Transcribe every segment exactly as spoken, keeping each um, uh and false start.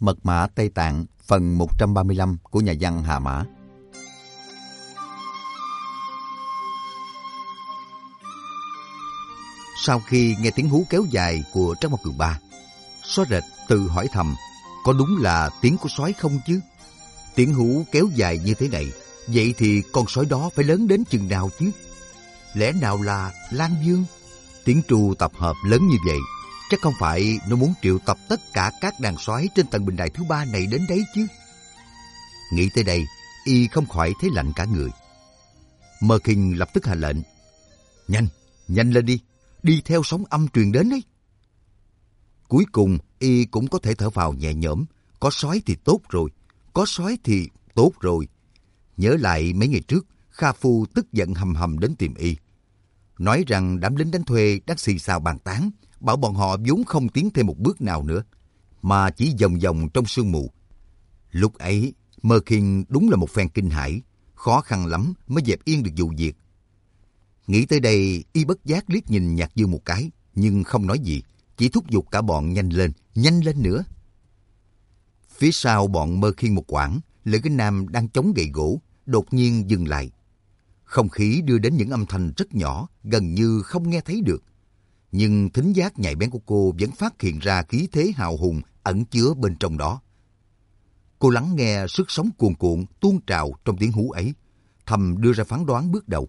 Mật mã Tây Tạng phần một trăm ba mươi lăm của nhà văn Hà Mã. Sau khi nghe tiếng hú kéo dài của Trác Mộc Cường Ba, Xóa Rệt tự hỏi thầm, có đúng là tiếng của sói không chứ? Tiếng hú kéo dài như thế này, vậy thì con sói đó phải lớn đến chừng nào chứ? Lẽ nào là Lan Vương? Tiếng tru tập hợp lớn như vậy, chắc không phải nó muốn triệu tập tất cả các đàn sói trên tầng bình đài thứ ba này đến đấy chứ? Nghĩ tới đây, y không khỏi thấy lạnh cả người. Mơ Kinh lập tức hạ lệnh, nhanh, nhanh lên đi, đi theo sóng âm truyền đến ấy. Cuối cùng, y cũng có thể thở phào nhẹ nhõm, có sói thì tốt rồi, có sói thì tốt rồi. Nhớ lại mấy ngày trước, Kha Phu tức giận hầm hầm đến tìm y, nói rằng đám lính đánh thuê đang xì xào bàn tán, bảo bọn họ vốn không tiến thêm một bước nào nữa, mà chỉ vòng vòng trong sương mù. Lúc ấy, Mơ Kinh đúng là một phen kinh hãi, khó khăn lắm mới dẹp yên được vụ việc. Nghĩ tới đây, y bất giác liếc nhìn Nhạc Dương một cái, nhưng không nói gì, chỉ thúc giục cả bọn nhanh lên, nhanh lên nữa. Phía sau bọn Mơ Kinh một quãng, Lữ Kính Nam đang chống gậy gỗ, đột nhiên dừng lại. Không khí đưa đến những âm thanh rất nhỏ, gần như không nghe thấy được. Nhưng thính giác nhạy bén của cô vẫn phát hiện ra khí thế hào hùng ẩn chứa bên trong đó. Cô lắng nghe sức sống cuồn cuộn tuôn trào trong tiếng hú ấy, thầm đưa ra phán đoán bước đầu.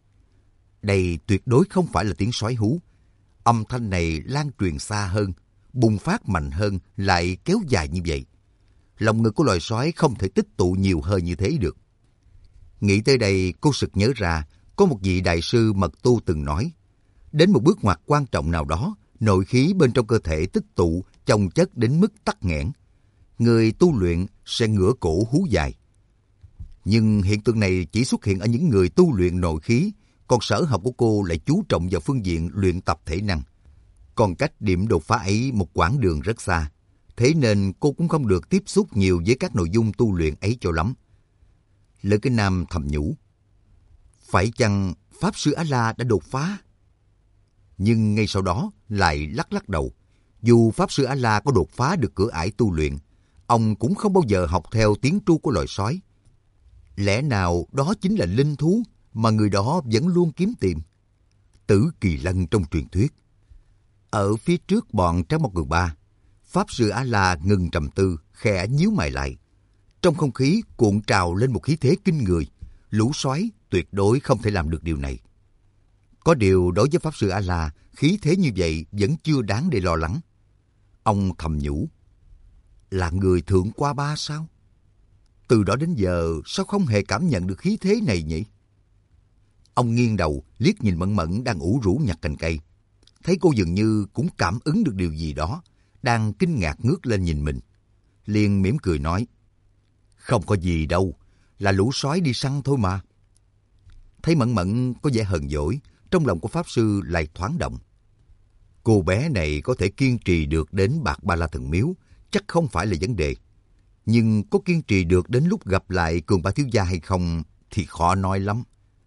Đây tuyệt đối không phải là tiếng sói hú. Âm thanh này lan truyền xa hơn, bùng phát mạnh hơn, lại kéo dài như vậy. Lòng ngực của loài sói không thể tích tụ nhiều hơi như thế được. Nghĩ tới đây, cô sực nhớ ra, có một vị đại sư mật tu từng nói, đến một bước ngoặt quan trọng nào đó, nội khí bên trong cơ thể tích tụ, chồng chất đến mức tắc nghẽn. Người tu luyện sẽ ngửa cổ hú dài. Nhưng hiện tượng này chỉ xuất hiện ở những người tu luyện nội khí, còn sở học của cô lại chú trọng vào phương diện luyện tập thể năng. Còn cách điểm đột phá ấy một quãng đường rất xa, thế nên cô cũng không được tiếp xúc nhiều với các nội dung tu luyện ấy cho lắm. Lữ Kính Nam thầm nhủ, phải chăng Pháp Sư A-la đã đột phá? Nhưng ngay sau đó lại lắc lắc đầu. Dù Pháp Sư A-la có đột phá được cửa ải tu luyện, ông cũng không bao giờ học theo tiếng tru của loài sói. Lẽ nào đó chính là linh thú mà người đó vẫn luôn kiếm tìm? Tử Kỳ Lân trong truyền thuyết. Ở phía trước bọn Trác Mộc Cường Ba, Pháp Sư A-la ngừng trầm tư, khẽ nhíu mày lại. Trong không khí cuộn trào lên một khí thế kinh người, lũ sói tuyệt đối không thể làm được điều này. Có điều đối với Pháp Sư A-la, khí thế như vậy vẫn chưa đáng để lo lắng. Ông thầm nhủ, là người thượng qua ba sao? Từ đó đến giờ sao không hề cảm nhận được khí thế này nhỉ? Ông nghiêng đầu liếc nhìn Mẫn Mẫn đang ủ rũ nhặt cành cây. Thấy cô dường như cũng cảm ứng được điều gì đó, đang kinh ngạc ngước lên nhìn mình. Liền mỉm cười nói, không có gì đâu, là lũ sói đi săn thôi mà. Thấy Mẫn Mẫn có vẻ hờn dỗi, trong lòng của Pháp Sư lại thoáng động. Cô bé này có thể kiên trì được đến Bạc Ba La Thần Miếu, chắc không phải là vấn đề. Nhưng có kiên trì được đến lúc gặp lại Cường Ba Thiếu Gia hay không thì khó nói lắm.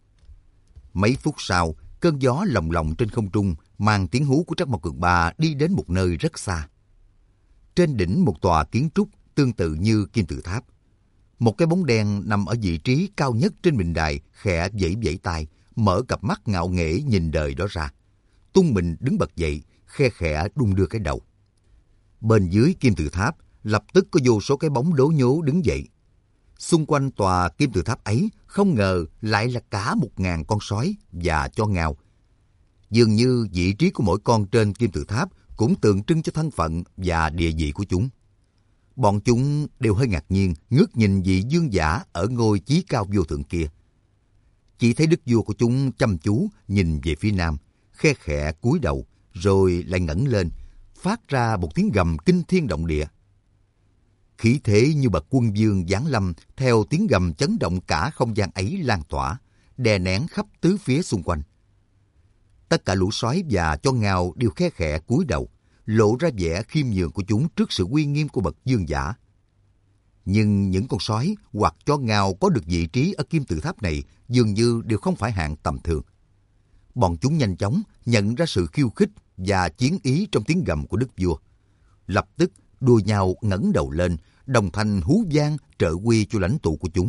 Mấy phút sau, cơn gió lồng lộng trên không trung mang tiếng hú của Trác Mộc Cường Ba đi đến một nơi rất xa. Trên đỉnh một tòa kiến trúc tương tự như kim tự tháp, một cái bóng đen nằm ở vị trí cao nhất trên bình đài khẽ vẫy vẫy tay, mở cặp mắt ngạo nghễ nhìn đời đó ra. Tung mình đứng bật dậy, khe khẽ đung đưa cái đầu. Bên dưới kim tự tháp lập tức có vô số cái bóng đố nhố đứng dậy. Xung quanh tòa kim tự tháp ấy không ngờ lại là cả một ngàn con sói và chó ngao. Dường như vị trí của mỗi con trên kim tự tháp cũng tượng trưng cho thân phận và địa vị của chúng. Bọn chúng đều hơi ngạc nhiên ngước nhìn vị vương giả ở ngôi chí cao vô thượng kia. Chỉ thấy đức vua của chúng chăm chú nhìn về phía nam, khe khẽ cúi đầu, rồi lại ngẩng lên, phát ra một tiếng gầm kinh thiên động địa. Khí thế như bậc quân vương giáng lâm theo tiếng gầm chấn động cả không gian ấy lan tỏa, đè nén khắp tứ phía xung quanh. Tất cả lũ sói và chó ngao đều khe khẽ cúi đầu, lộ ra vẻ khiêm nhường của chúng trước sự uy nghiêm của bậc vương giả. Nhưng những con sói hoặc chó ngao có được vị trí ở kim tự tháp này dường như đều không phải hạng tầm thường. Bọn chúng nhanh chóng nhận ra sự khiêu khích và chiến ý trong tiếng gầm của đức vua. Lập tức đua nhau ngẩng đầu lên, đồng thanh hú vang trợ quy cho lãnh tụ của chúng.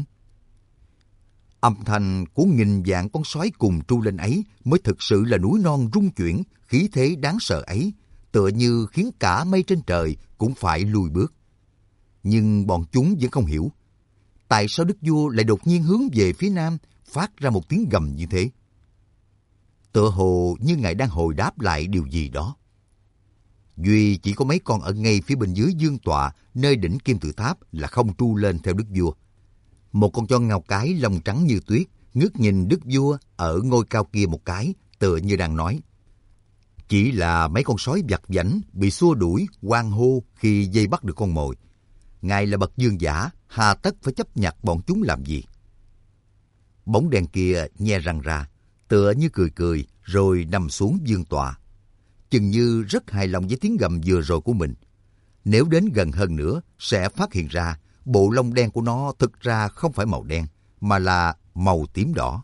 Âm thanh của nghìn vạn con sói cùng tru lên ấy mới thực sự là núi non rung chuyển, khí thế đáng sợ ấy, tựa như khiến cả mây trên trời cũng phải lùi bước. Nhưng bọn chúng vẫn không hiểu, tại sao đức vua lại đột nhiên hướng về phía nam, phát ra một tiếng gầm như thế. Tựa hồ như ngài đang hồi đáp lại điều gì đó. Duy chỉ có mấy con ở ngay phía bên dưới dương tọa, nơi đỉnh kim tự tháp là không tru lên theo đức vua. Một con chó ngao cái lông trắng như tuyết, ngước nhìn đức vua ở ngôi cao kia một cái, tựa như đang nói. Chỉ là mấy con sói vặt vãnh bị xua đuổi, hoan hô khi dây bắt được con mồi. Ngài là bậc vương giả, hà tất phải chấp nhặt bọn chúng làm gì? Bóng đen kia nhe răng ra, tựa như cười cười, rồi nằm xuống vương tọa. Chừng như rất hài lòng với tiếng gầm vừa rồi của mình. Nếu đến gần hơn nữa, sẽ phát hiện ra bộ lông đen của nó thực ra không phải màu đen, mà là màu tím đỏ.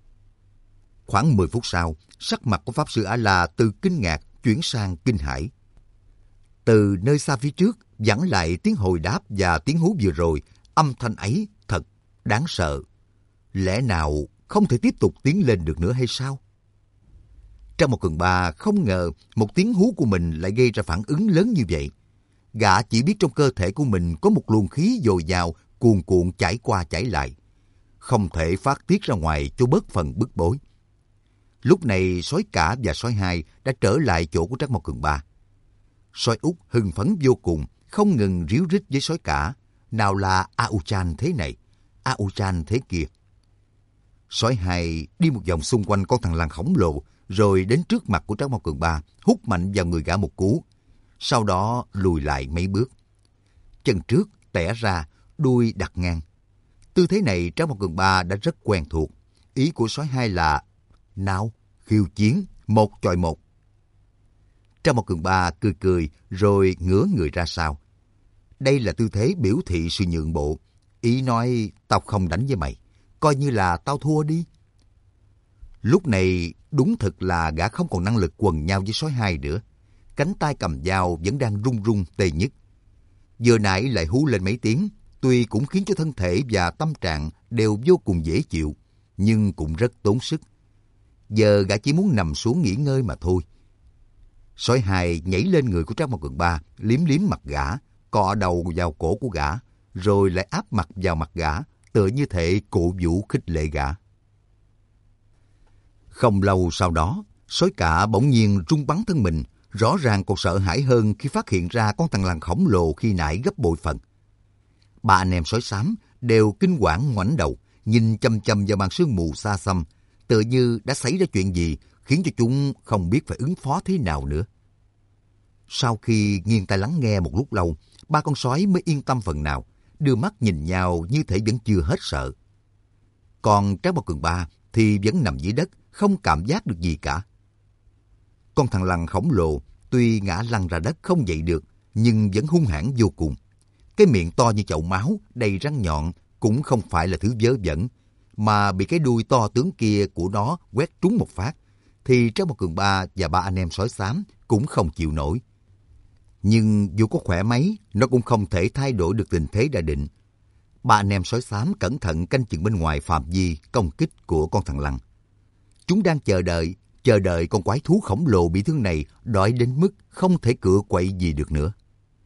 Khoảng mười phút sau, sắc mặt của Pháp Sư A-La từ kinh ngạc chuyển sang kinh hãi. Từ nơi xa phía trước, vẳng lại tiếng hồi đáp và tiếng hú vừa rồi, âm thanh ấy thật đáng sợ. Lẽ nào không thể tiếp tục tiến lên được nữa hay sao? Trong một Cường Ba không ngờ một tiếng hú của mình lại gây ra phản ứng lớn như vậy. Gã chỉ biết trong cơ thể của mình có một luồng khí dồi dào cuồn cuộn chảy qua chảy lại, không thể phát tiết ra ngoài cho bớt phần bức bối. Lúc này sói cả và sói hai đã trở lại chỗ của Trắc Mộc Cường Ba. Sói út hưng phấn vô cùng, không ngừng ríu rít với sói cả, nào là A-u-chan thế này, A-u-chan thế kia. Sói hai đi một vòng xung quanh con thằn lằn khổng lồ, rồi đến trước mặt của Trắc Mộc Cường Ba, hút mạnh vào người gã một cú, sau đó lùi lại mấy bước. Chân trước tẻ ra, đuôi đặt ngang. Tư thế này Trắc Mộc Cường Ba đã rất quen thuộc. Ý của sói hai là nào, khiêu chiến, một chọi một. Trắc Mộc Cường Ba cười cười rồi ngửa người ra sau. Đây là tư thế biểu thị sự nhượng bộ. Ý nói tao không đánh với mày, coi như là tao thua đi. Lúc này đúng thực là gã không còn năng lực quần nhau với sói hai nữa. Cánh tay cầm dao vẫn đang run run tê nhức. Vừa nãy lại hú lên mấy tiếng, tuy cũng khiến cho thân thể và tâm trạng đều vô cùng dễ chịu, nhưng cũng rất tốn sức. Giờ gã chỉ muốn nằm xuống nghỉ ngơi mà thôi. Sói hai nhảy lên người của Trác Mộc Cường Ba, liếm liếm mặt gã, cọ đầu vào cổ của gã, rồi lại áp mặt vào mặt gã, tựa như thể cổ vũ khích lệ gã. Không lâu sau đó, sói cả bỗng nhiên rung bắn thân mình, rõ ràng còn sợ hãi hơn khi phát hiện ra con thằn lằn khổng lồ khi nãy gấp bội phần. Ba anh em sói xám đều kinh hoàng ngoảnh đầu, nhìn chăm chăm vào màn sương mù xa xăm, tựa như đã xảy ra chuyện gì khiến cho chúng không biết phải ứng phó thế nào nữa. Sau khi nghiêng tai lắng nghe một lúc lâu, ba con sói mới yên tâm phần nào, đưa mắt nhìn nhau như thể vẫn chưa hết sợ. Còn Trác Mộc Cường Ba thì vẫn nằm dưới đất, không cảm giác được gì cả. Con thằn lằn khổng lồ tuy ngã lăn ra đất không dậy được, nhưng vẫn hung hãn vô cùng. Cái miệng to như chậu máu, đầy răng nhọn cũng không phải là thứ vớ vẩn, mà bị cái đuôi to tướng kia của nó quét trúng một phát, thì Trác Mộc Cường Ba và ba anh em sói xám cũng không chịu nổi. Nhưng dù có khỏe mấy, nó cũng không thể thay đổi được tình thế đã định. Ba anh em sói xám cẩn thận canh chừng bên ngoài phạm vi công kích của con thằn lằn. Chúng đang chờ đợi, chờ đợi con quái thú khổng lồ bị thương này đói đến mức không thể cựa quậy gì được nữa.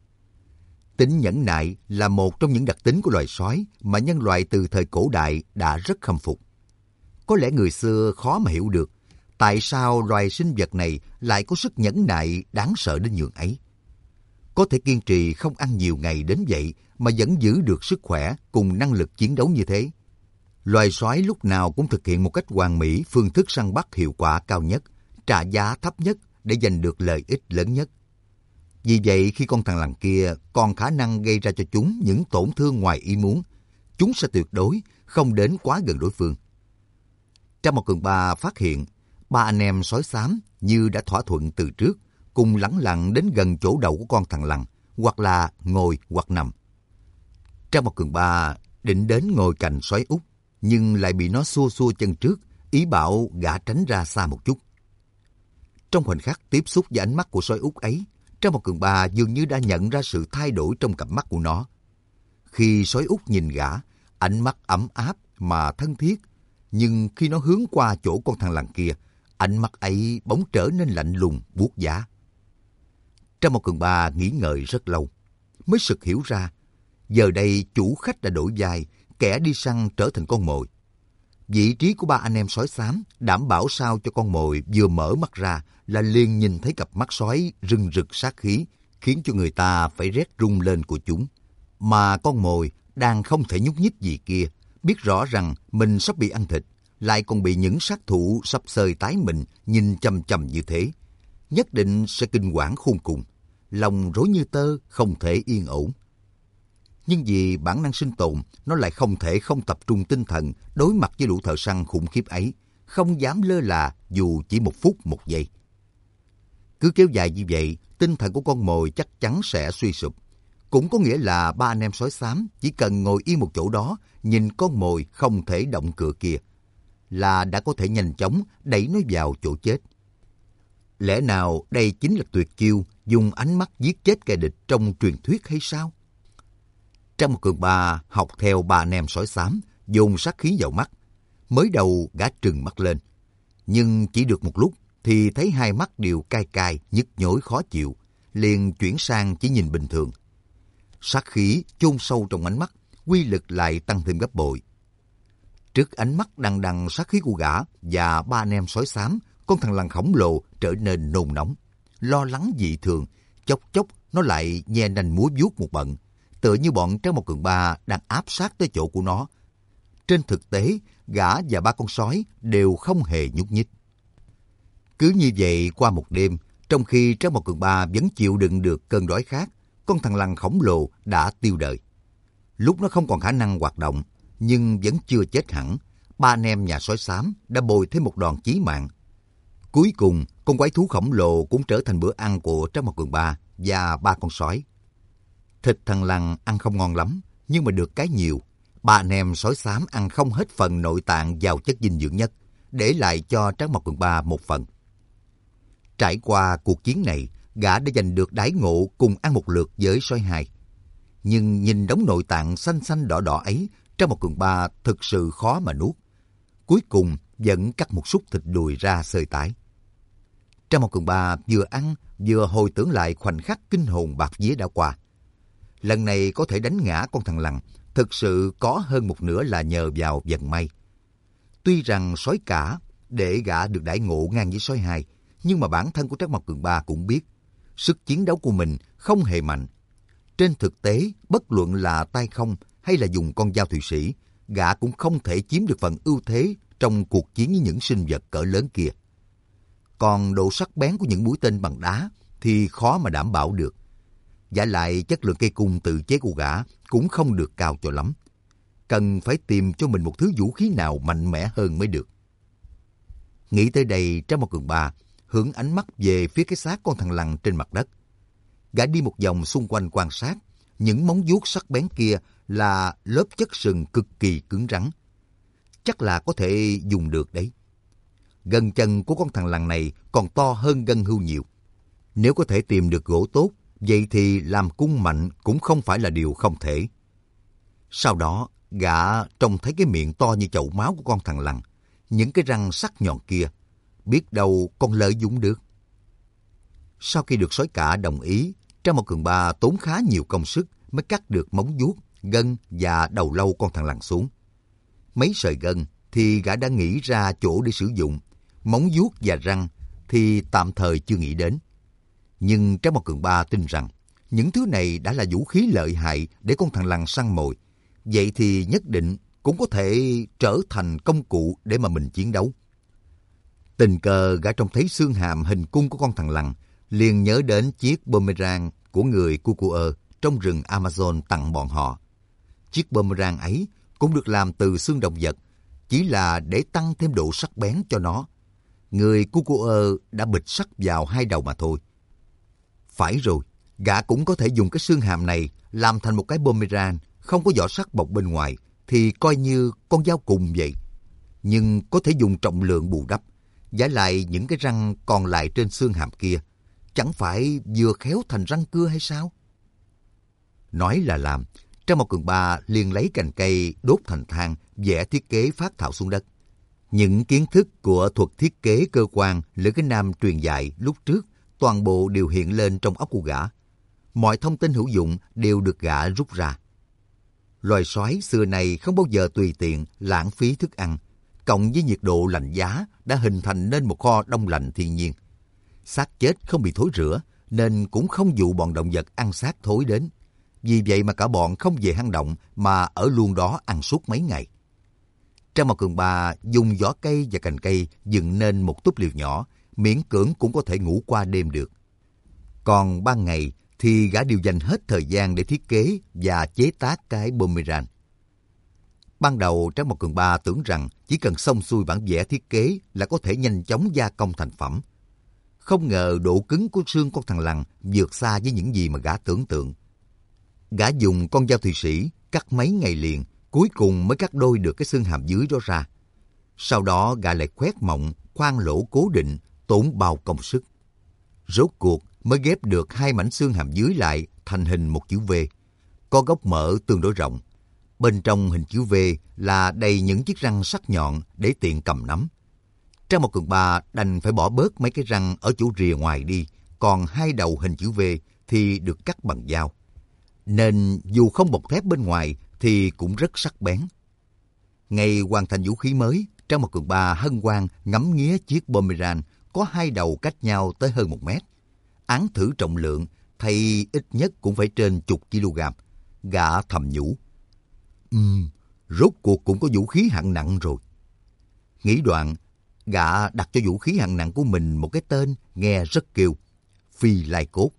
Tính nhẫn nại là một trong những đặc tính của loài sói mà nhân loại từ thời cổ đại đã rất khâm phục. Có lẽ người xưa khó mà hiểu được tại sao loài sinh vật này lại có sức nhẫn nại đáng sợ đến nhường ấy. Có thể kiên trì không ăn nhiều ngày đến vậy mà vẫn giữ được sức khỏe cùng năng lực chiến đấu như thế. Loài sói lúc nào cũng thực hiện một cách hoàn mỹ phương thức săn bắt hiệu quả cao nhất, trả giá thấp nhất để giành được lợi ích lớn nhất. Vì vậy khi con thằn lằn kia còn khả năng gây ra cho chúng những tổn thương ngoài ý muốn, chúng sẽ tuyệt đối không đến quá gần đối phương. Trác Mộc Cường Ba phát hiện ba anh em sói xám như đã thỏa thuận từ trước, cùng lẳng lặng đến gần chỗ đầu của con thằn lằn, hoặc là ngồi hoặc nằm. Trác Mộc Cường Ba định đến ngồi cạnh sói út, nhưng lại bị nó xua xua chân trước, ý bảo gã tránh ra xa một chút. Trong khoảnh khắc tiếp xúc với ánh mắt của sói út ấy, Trang một Cường Ba dường như đã nhận ra sự thay đổi trong cặp mắt của nó. Khi sói út nhìn gã, ánh mắt ấm áp mà thân thiết, nhưng khi nó hướng qua chỗ con thằn lằn kia, ánh mắt ấy bỗng trở nên lạnh lùng, buốt giá. Trang một Cường Ba nghĩ ngợi rất lâu, mới sực hiểu ra, giờ đây chủ khách đã đổi vai, kẻ đi săn trở thành con mồi. Vị trí của ba anh em sói xám đảm bảo sao cho con mồi vừa mở mắt ra là liền nhìn thấy cặp mắt sói rừng rực sát khí, khiến cho người ta phải rét run lên của chúng. Mà con mồi đang không thể nhúc nhích gì kia, biết rõ rằng mình sắp bị ăn thịt, lại còn bị những sát thủ sắp xơi tái mình nhìn chằm chằm như thế, nhất định sẽ kinh quản khôn cùng, lòng rối như tơ, không thể yên ổn. Nhưng vì bản năng sinh tồn, nó lại không thể không tập trung tinh thần đối mặt với lũ thợ săn khủng khiếp ấy, không dám lơ là dù chỉ một phút một giây. Cứ kéo dài như vậy, tinh thần của con mồi chắc chắn sẽ suy sụp. Cũng có nghĩa là ba anh em sói xám chỉ cần ngồi yên một chỗ đó, nhìn con mồi không thể động cựa kia, là đã có thể nhanh chóng đẩy nó vào chỗ chết. Lẽ nào đây chính là tuyệt chiêu dùng ánh mắt giết chết kẻ địch trong truyền thuyết hay sao? Trang một Cường Ba học theo ba anh em sói xám, dồn sát khí vào mắt. Mới đầu gã trừng mắt lên, nhưng chỉ được một lúc thì thấy hai mắt đều cay cay, nhức nhối khó chịu, liền chuyển sang chỉ nhìn bình thường. Sát khí chôn sâu trong ánh mắt, uy lực lại tăng thêm gấp bội. Trước ánh mắt đằng đằng sát khí của gã và ba anh em sói xám, con thằn lằn khổng lồ trở nên nôn nóng, lo lắng dị thường, chốc chốc nó lại nhe nanh múa vuốt một bận, tựa như bọn Trang một Cường Ba đang áp sát tới chỗ của nó. Trên thực tế, gã và ba con sói đều không hề nhúc nhích. Cứ như vậy qua một đêm, trong khi Trang một Cường Ba vẫn chịu đựng được cơn đói khát, con thằn lằn khổng lồ đã tiêu đời. Lúc nó không còn khả năng hoạt động, nhưng vẫn chưa chết hẳn, ba anh em nhà sói xám đã bồi thêm một đòn chí mạng. Cuối cùng, con quái thú khổng lồ cũng trở thành bữa ăn của Trang một Cường Ba và ba con sói. Thịt thằn lằn ăn không ngon lắm, nhưng mà được cái nhiều. Ba anh em sói xám ăn không hết phần nội tạng giàu chất dinh dưỡng nhất, để lại cho Trang một Cường Ba một phần. Trải qua cuộc chiến này, gã đã giành được đãi ngộ cùng ăn một lượt với sói hai. Nhưng nhìn đống nội tạng xanh xanh đỏ đỏ ấy, Trang một Cường Ba thực sự khó mà nuốt. Cuối cùng vẫn cắt một xúc thịt đùi ra xơi tái. Trang một Cường Ba vừa ăn vừa hồi tưởng lại khoảnh khắc kinh hồn bạt vía đã qua. Lần này có thể đánh ngã con thằn lằn, thực sự có hơn một nửa là nhờ vào vận may. Tuy rằng sói cả để gã được đãi ngộ ngang với sói hai, nhưng mà bản thân của Trang một Cường Ba cũng biết sức chiến đấu của mình không hề mạnh. Trên thực tế, bất luận là tay không hay là dùng con dao Thụy Sĩ, gã cũng không thể chiếm được phần ưu thế trong cuộc chiến với những sinh vật cỡ lớn kia. Còn độ sắc bén của những mũi tên bằng đá thì khó mà đảm bảo được. Vả lại chất lượng cây cung tự chế của gã cũng không được cao cho lắm. Cần phải tìm cho mình một thứ vũ khí nào mạnh mẽ hơn mới được. Nghĩ tới đây, Trang một Cường Ba hướng ánh mắt về phía cái xác con thằn lằn trên mặt đất. Gã đi một vòng xung quanh quan sát, những móng vuốt sắc bén kia là lớp chất sừng cực kỳ cứng rắn. Chắc là có thể dùng được đấy. Gân chân của con thằn lằn này còn to hơn gân hươu nhiều. Nếu có thể tìm được gỗ tốt, vậy thì làm cung mạnh cũng không phải là điều không thể. Sau đó, gã trông thấy cái miệng to như chậu máu của con thằn lằn, những cái răng sắc nhọn kia, biết đâu còn lợi dụng được. Sau khi được sói cả đồng ý, Trang một Cường Ba tốn khá nhiều công sức mới cắt được móng vuốt, gân và đầu lâu con thằn lằn xuống. Mấy sợi gân thì gã đã nghĩ ra chỗ để sử dụng, móng vuốt và răng thì tạm thời chưa nghĩ đến. Nhưng Trang một Cường Ba tin rằng những thứ này đã là vũ khí lợi hại để con thằn lằn săn mồi, vậy thì nhất định cũng có thể trở thành công cụ để mà mình chiến đấu. Tình cờ gã trông thấy xương hàm hình cung của con thằn lằn, liền nhớ đến chiếc boomerang của người Cucuơ trong rừng Amazon tặng bọn họ. Chiếc boomerang ấy cũng được làm từ xương động vật, chỉ là để tăng thêm độ sắc bén cho nó. Người Cucuơ đã bịch sắt vào hai đầu mà thôi. Phải rồi, gã cũng có thể dùng cái xương hàm này làm thành một cái boomerang, không có vỏ sắt bọc bên ngoài, thì coi như con dao cùng vậy. Nhưng có thể dùng trọng lượng bù đắp, vả lại những cái răng còn lại trên xương hàm kia, chẳng phải vừa khéo thành răng cưa hay sao? Nói là làm, Trang Mao Cường Ba liền lấy cành cây đốt thành than, vẽ thiết kế phác thảo xuống đất. Những kiến thức của thuật thiết kế cơ quan Lữ Cái Nam truyền dạy lúc trước toàn bộ đều hiện lên trong óc của gã. Mọi thông tin hữu dụng đều được gã rút ra. Loài sói xưa này không bao giờ tùy tiện lãng phí thức ăn, cộng với nhiệt độ lạnh giá đã hình thành nên một kho đông lạnh thiên nhiên. Xác chết không bị thối rữa nên cũng không dụ bọn động vật ăn xác thối đến. Vì vậy mà cả bọn không về hang động mà ở luôn đó ăn suốt mấy ngày. Trang Mao Cường Ba dùng vỏ cây và cành cây dựng nên một túp liều nhỏ, miễn cưỡng cũng có thể ngủ qua đêm được. Còn ban ngày thì gã đều dành hết thời gian để thiết kế và chế tác cái boomerang. Ban đầu Trang Mao Cường Ba tưởng rằng chỉ cần xong xuôi bản vẽ thiết kế là có thể nhanh chóng gia công thành phẩm. Không ngờ độ cứng của xương con thằn lằn vượt xa với những gì mà gã tưởng tượng. Gã dùng con dao Thụy Sĩ cắt mấy ngày liền, cuối cùng mới cắt đôi được cái xương hàm dưới đó ra. Sau đó gã lại khoét mộng, khoan lỗ cố định, tốn bao công sức. Rốt cuộc mới ghép được hai mảnh xương hàm dưới lại thành hình một chữ V, có gốc mỡ tương đối rộng. Bên trong hình chữ V là đầy những chiếc răng sắc nhọn để tiện cầm nắm. Trang Mao Cường Ba đành phải bỏ bớt mấy cái răng ở chỗ rìa ngoài đi, còn hai đầu hình chữ V thì được cắt bằng dao. Nên dù không bọc thép bên ngoài thì cũng rất sắc bén. Ngày hoàn thành vũ khí mới, Trang Mao Cường Ba hân hoan ngắm nghía chiếc boomerang có hai đầu cách nhau tới hơn một mét. Án thử trọng lượng, thay ít nhất cũng phải trên chục kg. Gã thầm nhủ. Ừm, rốt cuộc cũng có vũ khí hạng nặng rồi. Nghĩ đoạn, gã đặt cho vũ khí hạng nặng của mình một cái tên nghe rất kêu, Phi Lai Cốt.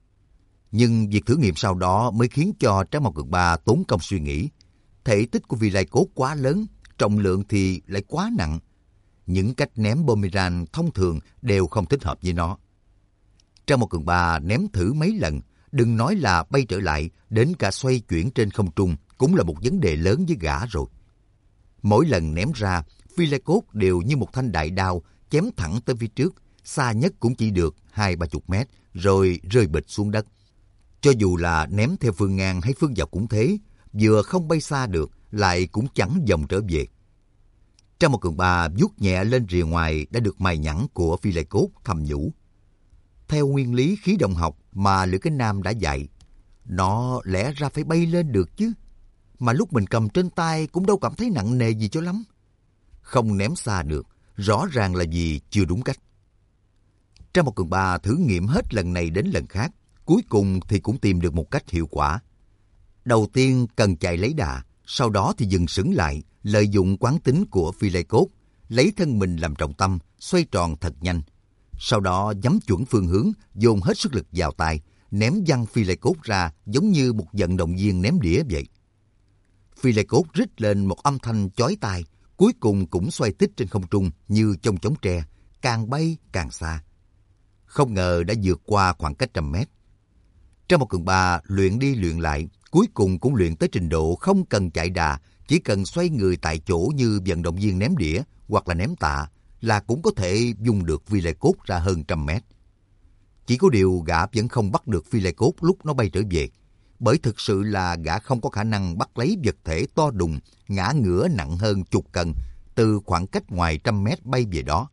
Nhưng việc thử nghiệm sau đó mới khiến cho Trang Mao Cường Ba tốn công suy nghĩ. Thể tích của Phi Lai Cốt quá lớn, trọng lượng thì lại quá nặng. Những cách ném boomerang thông thường đều không thích hợp với nó. Trang Mao Cường Ba ném thử mấy lần, đừng nói là bay trở lại, đến cả xoay chuyển trên không trung cũng là một vấn đề lớn với gã rồi. Mỗi lần ném ra, Phi Lai Cốt đều như một thanh đại đao chém thẳng tới phía trước, xa nhất cũng chỉ được hai ba chục mét, rồi rơi bịch xuống đất. Cho dù là ném theo phương ngang hay phương dọc cũng thế, vừa không bay xa được, lại cũng chẳng vòng trở về. Trang Mao Cường Ba vuốt nhẹ lên rìa ngoài đã được mài nhẵn của Phi Lai Cốt, thầm nhủ. Theo nguyên lý khí động học mà Lữ Cái Nam đã dạy, nó lẽ ra phải bay lên được chứ. Mà lúc mình cầm trên tay cũng đâu cảm thấy nặng nề gì cho lắm. Không ném xa được, rõ ràng là vì chưa đúng cách. Trang Mao Cường Ba thử nghiệm hết lần này đến lần khác, cuối cùng thì cũng tìm được một cách hiệu quả. Đầu tiên cần chạy lấy đà, sau đó thì dừng sững lại, lợi dụng quán tính của Phi Lai Cốt, lấy thân mình làm trọng tâm, xoay tròn thật nhanh. Sau đó nhắm chuẩn phương hướng, dồn hết sức lực vào tay, ném văng Phi Lai Cốt ra giống như một vận động viên ném đĩa vậy. Phi Lai Cốt rít lên một âm thanh chói tai, cuối cùng cũng xoay tít trên không trung như chông chóng tre, càng bay càng xa. Không ngờ đã vượt qua khoảng cách trăm mét. Trang Mao Cường Ba luyện đi luyện lại, cuối cùng cũng luyện tới trình độ không cần chạy đà, chỉ cần xoay người tại chỗ như vận động viên ném đĩa hoặc là ném tạ là cũng có thể dùng được Phi Lai Cốt ra hơn trăm mét. Chỉ có điều gã vẫn không bắt được Phi Lai Cốt lúc nó bay trở về, bởi thực sự là gã không có khả năng bắt lấy vật thể to đùng, ngã ngửa nặng hơn chục cân từ khoảng cách ngoài trăm mét bay về đó.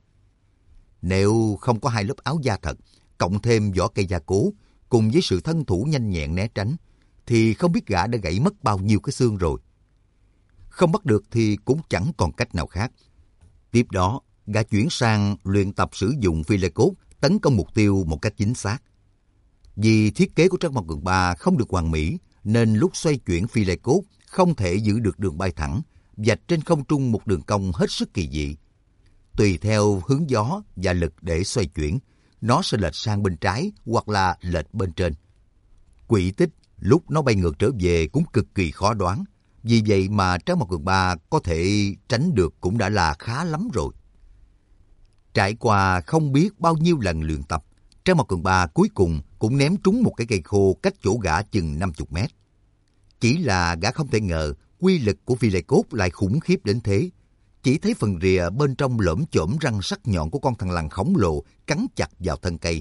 Nếu không có hai lớp áo da thật, cộng thêm vỏ cây gia cố, cùng với sự thân thủ nhanh nhẹn né tránh, thì không biết gã đã gãy mất bao nhiêu cái xương rồi. Không bắt được thì cũng chẳng còn cách nào khác. Tiếp đó, gã chuyển sang luyện tập sử dụng Phi Lai Cốt tấn công mục tiêu một cách chính xác. Vì thiết kế của Trang Mao Cường Ba không được hoàn mỹ, nên lúc xoay chuyển Phi Lai Cốt không thể giữ được đường bay thẳng, vạch trên không trung một đường cong hết sức kỳ dị. Tùy theo hướng gió và lực để xoay chuyển, nó sẽ lệch sang bên trái hoặc là lệch bên trên. Quỹ tích lúc nó bay ngược trở về cũng cực kỳ khó đoán. Vì vậy mà Trang Mao Cường Ba có thể tránh được cũng đã là khá lắm rồi. Trải qua không biết bao nhiêu lần luyện tập, Trang Mao Cường Ba cuối cùng cũng ném trúng một cái cây khô cách chỗ gã chừng năm mươi mét. Chỉ là gã không thể ngờ quy lực của Phi Lai Cốt lại khủng khiếp đến thế. Chỉ thấy phần rìa bên trong lởm chởm răng sắc nhọn của con thằn lằn khổng lồ cắn chặt vào thân cây,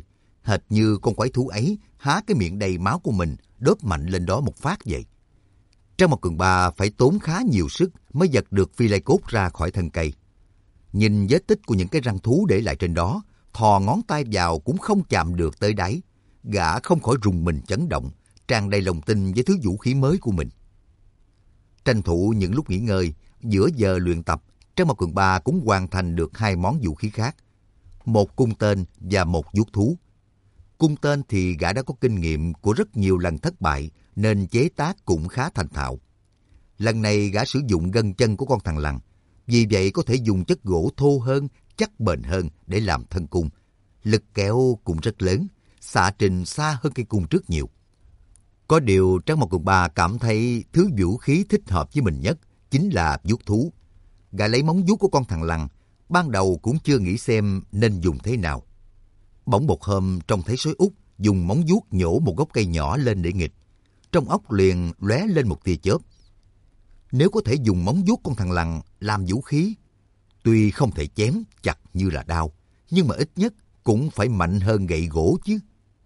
hệt như con quái thú ấy há cái miệng đầy máu của mình đớp mạnh lên đó một phát vậy. Trang Mộc Cường Ba phải tốn khá nhiều sức mới giật được phi lai cốt ra khỏi thân cây. Nhìn vết tích của những cái răng thú để lại trên đó, thò ngón tay vào cũng không chạm được tới đáy. Gã không khỏi rùng mình chấn động, tràn đầy lòng tin với thứ vũ khí mới của mình. Tranh thủ những lúc nghỉ ngơi, giữa giờ luyện tập, Trang Mộc Cường Ba cũng hoàn thành được hai món vũ khí khác. Một cung tên và một vuốt thú. Cung tên thì gã đã có kinh nghiệm của rất nhiều lần thất bại, nên chế tác cũng khá thành thạo. Lần này gã sử dụng gân chân của con thằn lằn, vì vậy có thể dùng chất gỗ thô hơn, chắc bền hơn để làm thân cung. Lực kéo cũng rất lớn, xạ trình xa hơn cây cung trước nhiều. Có điều Trang Mộc Cường Ba cảm thấy thứ vũ khí thích hợp với mình nhất chính là vuốt thú. Gã lấy móng vuốt của con thằn lằn, ban đầu cũng chưa nghĩ xem nên dùng thế nào. Bỗng một hôm trông thấy sói út dùng móng vuốt nhổ một gốc cây nhỏ lên để nghịch. Trong óc liền lóe lên một tia chớp. Nếu có thể dùng móng vuốt con thằn lằn làm vũ khí, tuy không thể chém chặt như là đao, nhưng mà ít nhất cũng phải mạnh hơn gậy gỗ chứ.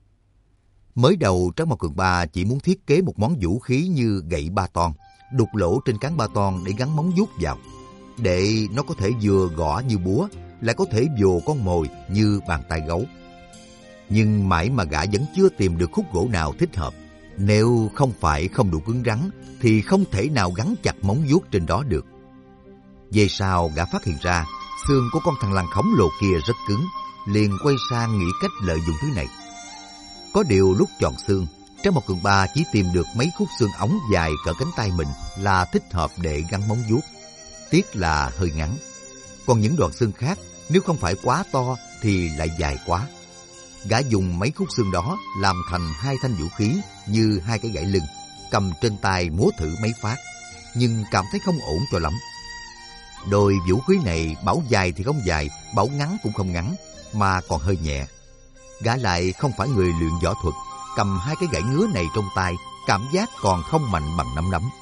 Mới đầu Trang Mộc Cường Ba chỉ muốn thiết kế một món vũ khí như gậy ba ton, đục lỗ trên cán ba ton để gắn móng vuốt vào, để nó có thể vừa gõ như búa, lại có thể vồ con mồi như bàn tay gấu. Nhưng mãi mà gã vẫn chưa tìm được khúc gỗ nào thích hợp. Nếu không phải không đủ cứng rắn, thì không thể nào gắn chặt móng vuốt trên đó được. Về sau gã phát hiện ra, xương của con thằn lằn khổng lồ kia rất cứng, liền quay sang nghĩ cách lợi dụng thứ này. Có điều lúc chọn xương, Trang Mộc Cường Ba chỉ tìm được mấy khúc xương ống dài cỡ cánh tay mình là thích hợp để gắn móng vuốt. Tiếc là hơi ngắn. Còn những đoạn xương khác, nếu không phải quá to thì lại dài quá. Gã dùng mấy khúc xương đó làm thành hai thanh vũ khí như hai cái gãy lưng, cầm trên tay múa thử mấy phát, nhưng cảm thấy không ổn cho lắm. Đôi vũ khí này bảo dài thì không dài, bảo ngắn cũng không ngắn, mà còn hơi nhẹ. Gã lại không phải người luyện võ thuật, cầm hai cái gãy ngứa này trong tay, cảm giác còn không mạnh bằng nắm đấm.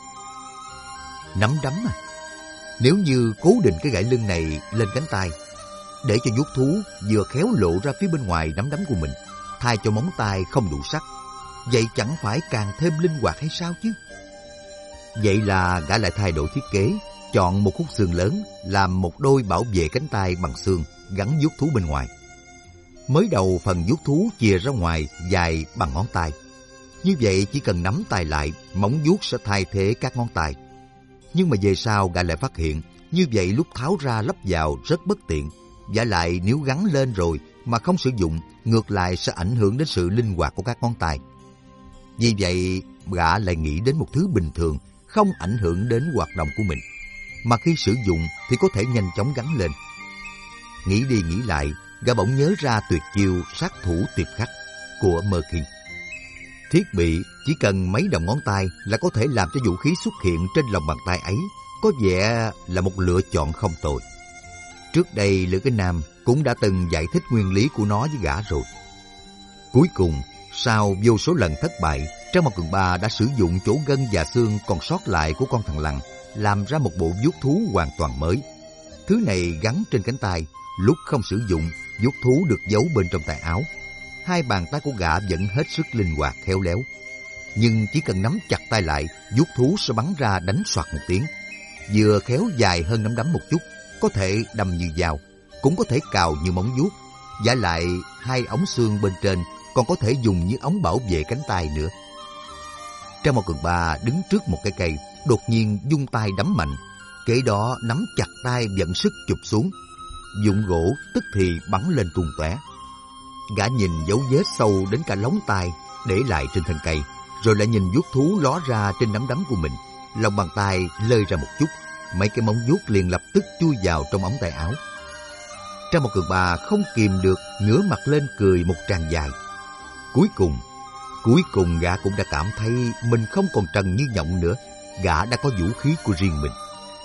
Nắm đấm à? Nếu như cố định cái gãy lưng này lên cánh tay, để cho vuốt thú vừa khéo lộ ra phía bên ngoài nắm đấm của mình, thay cho móng tay không đủ sắc, vậy chẳng phải càng thêm linh hoạt hay sao chứ? Vậy là gã lại thay đổi thiết kế, chọn một khúc xương lớn làm một đôi bảo vệ cánh tay bằng xương gắn vuốt thú bên ngoài. Mới đầu phần vuốt thú chìa ra ngoài dài bằng ngón tay. Như vậy chỉ cần nắm tay lại, móng vuốt sẽ thay thế các ngón tay. Nhưng mà về sau gã lại phát hiện, như vậy lúc tháo ra lắp vào rất bất tiện. Vả lại nếu gắn lên rồi mà không sử dụng, ngược lại sẽ ảnh hưởng đến sự linh hoạt của các ngón tay. Vì vậy, gã lại nghĩ đến một thứ bình thường, không ảnh hưởng đến hoạt động của mình, mà khi sử dụng thì có thể nhanh chóng gắn lên. Nghĩ đi nghĩ lại, gã bỗng nhớ ra tuyệt chiêu sát thủ tuyệt khắc của Merkin. Thiết bị chỉ cần mấy đầu ngón tay là có thể làm cho vũ khí xuất hiện trên lòng bàn tay ấy, có vẻ là một lựa chọn không tồi. Trước đây Lữ Cái Nam cũng đã từng giải thích nguyên lý của nó với gã rồi. Cuối cùng, sau vô số lần thất bại, Trang Mộc Cường Ba đã sử dụng chỗ gân và xương còn sót lại của con thằn lằn, làm ra một bộ vuốt thú hoàn toàn mới. Thứ này gắn trên cánh tay, lúc không sử dụng, vuốt thú được giấu bên trong tay áo. Hai bàn tay của gã vẫn hết sức linh hoạt khéo léo. Nhưng chỉ cần nắm chặt tay lại, vuốt thú sẽ bắn ra đánh soạt một tiếng. Vừa khéo dài hơn nắm đấm một chút, có thể đâm như dao, cũng có thể cào như móng vuốt. Vả lại hai ống xương bên trên còn có thể dùng như ống bảo vệ cánh tay nữa. Trang Mộc Cường Ba đứng trước một cái cây, đột nhiên vung tay đấm mạnh, kế đó nắm chặt tay vận sức chụp xuống. Dụng gỗ tức thì bắn lên tung tóe. Gã nhìn dấu vết sâu đến cả lóng tay để lại trên thân cây, rồi lại nhìn vuốt thú ló ra trên nắm đấm của mình. Lòng bàn tay lơi ra một chút, mấy cái móng vuốt liền lập tức chui vào trong ống tay áo. Trang Mộc Cường Ba không kìm được ngửa mặt lên cười một tràng dài. Cuối cùng, cuối cùng gã cũng đã cảm thấy mình không còn trần như nhộng nữa. Gã đã có vũ khí của riêng mình.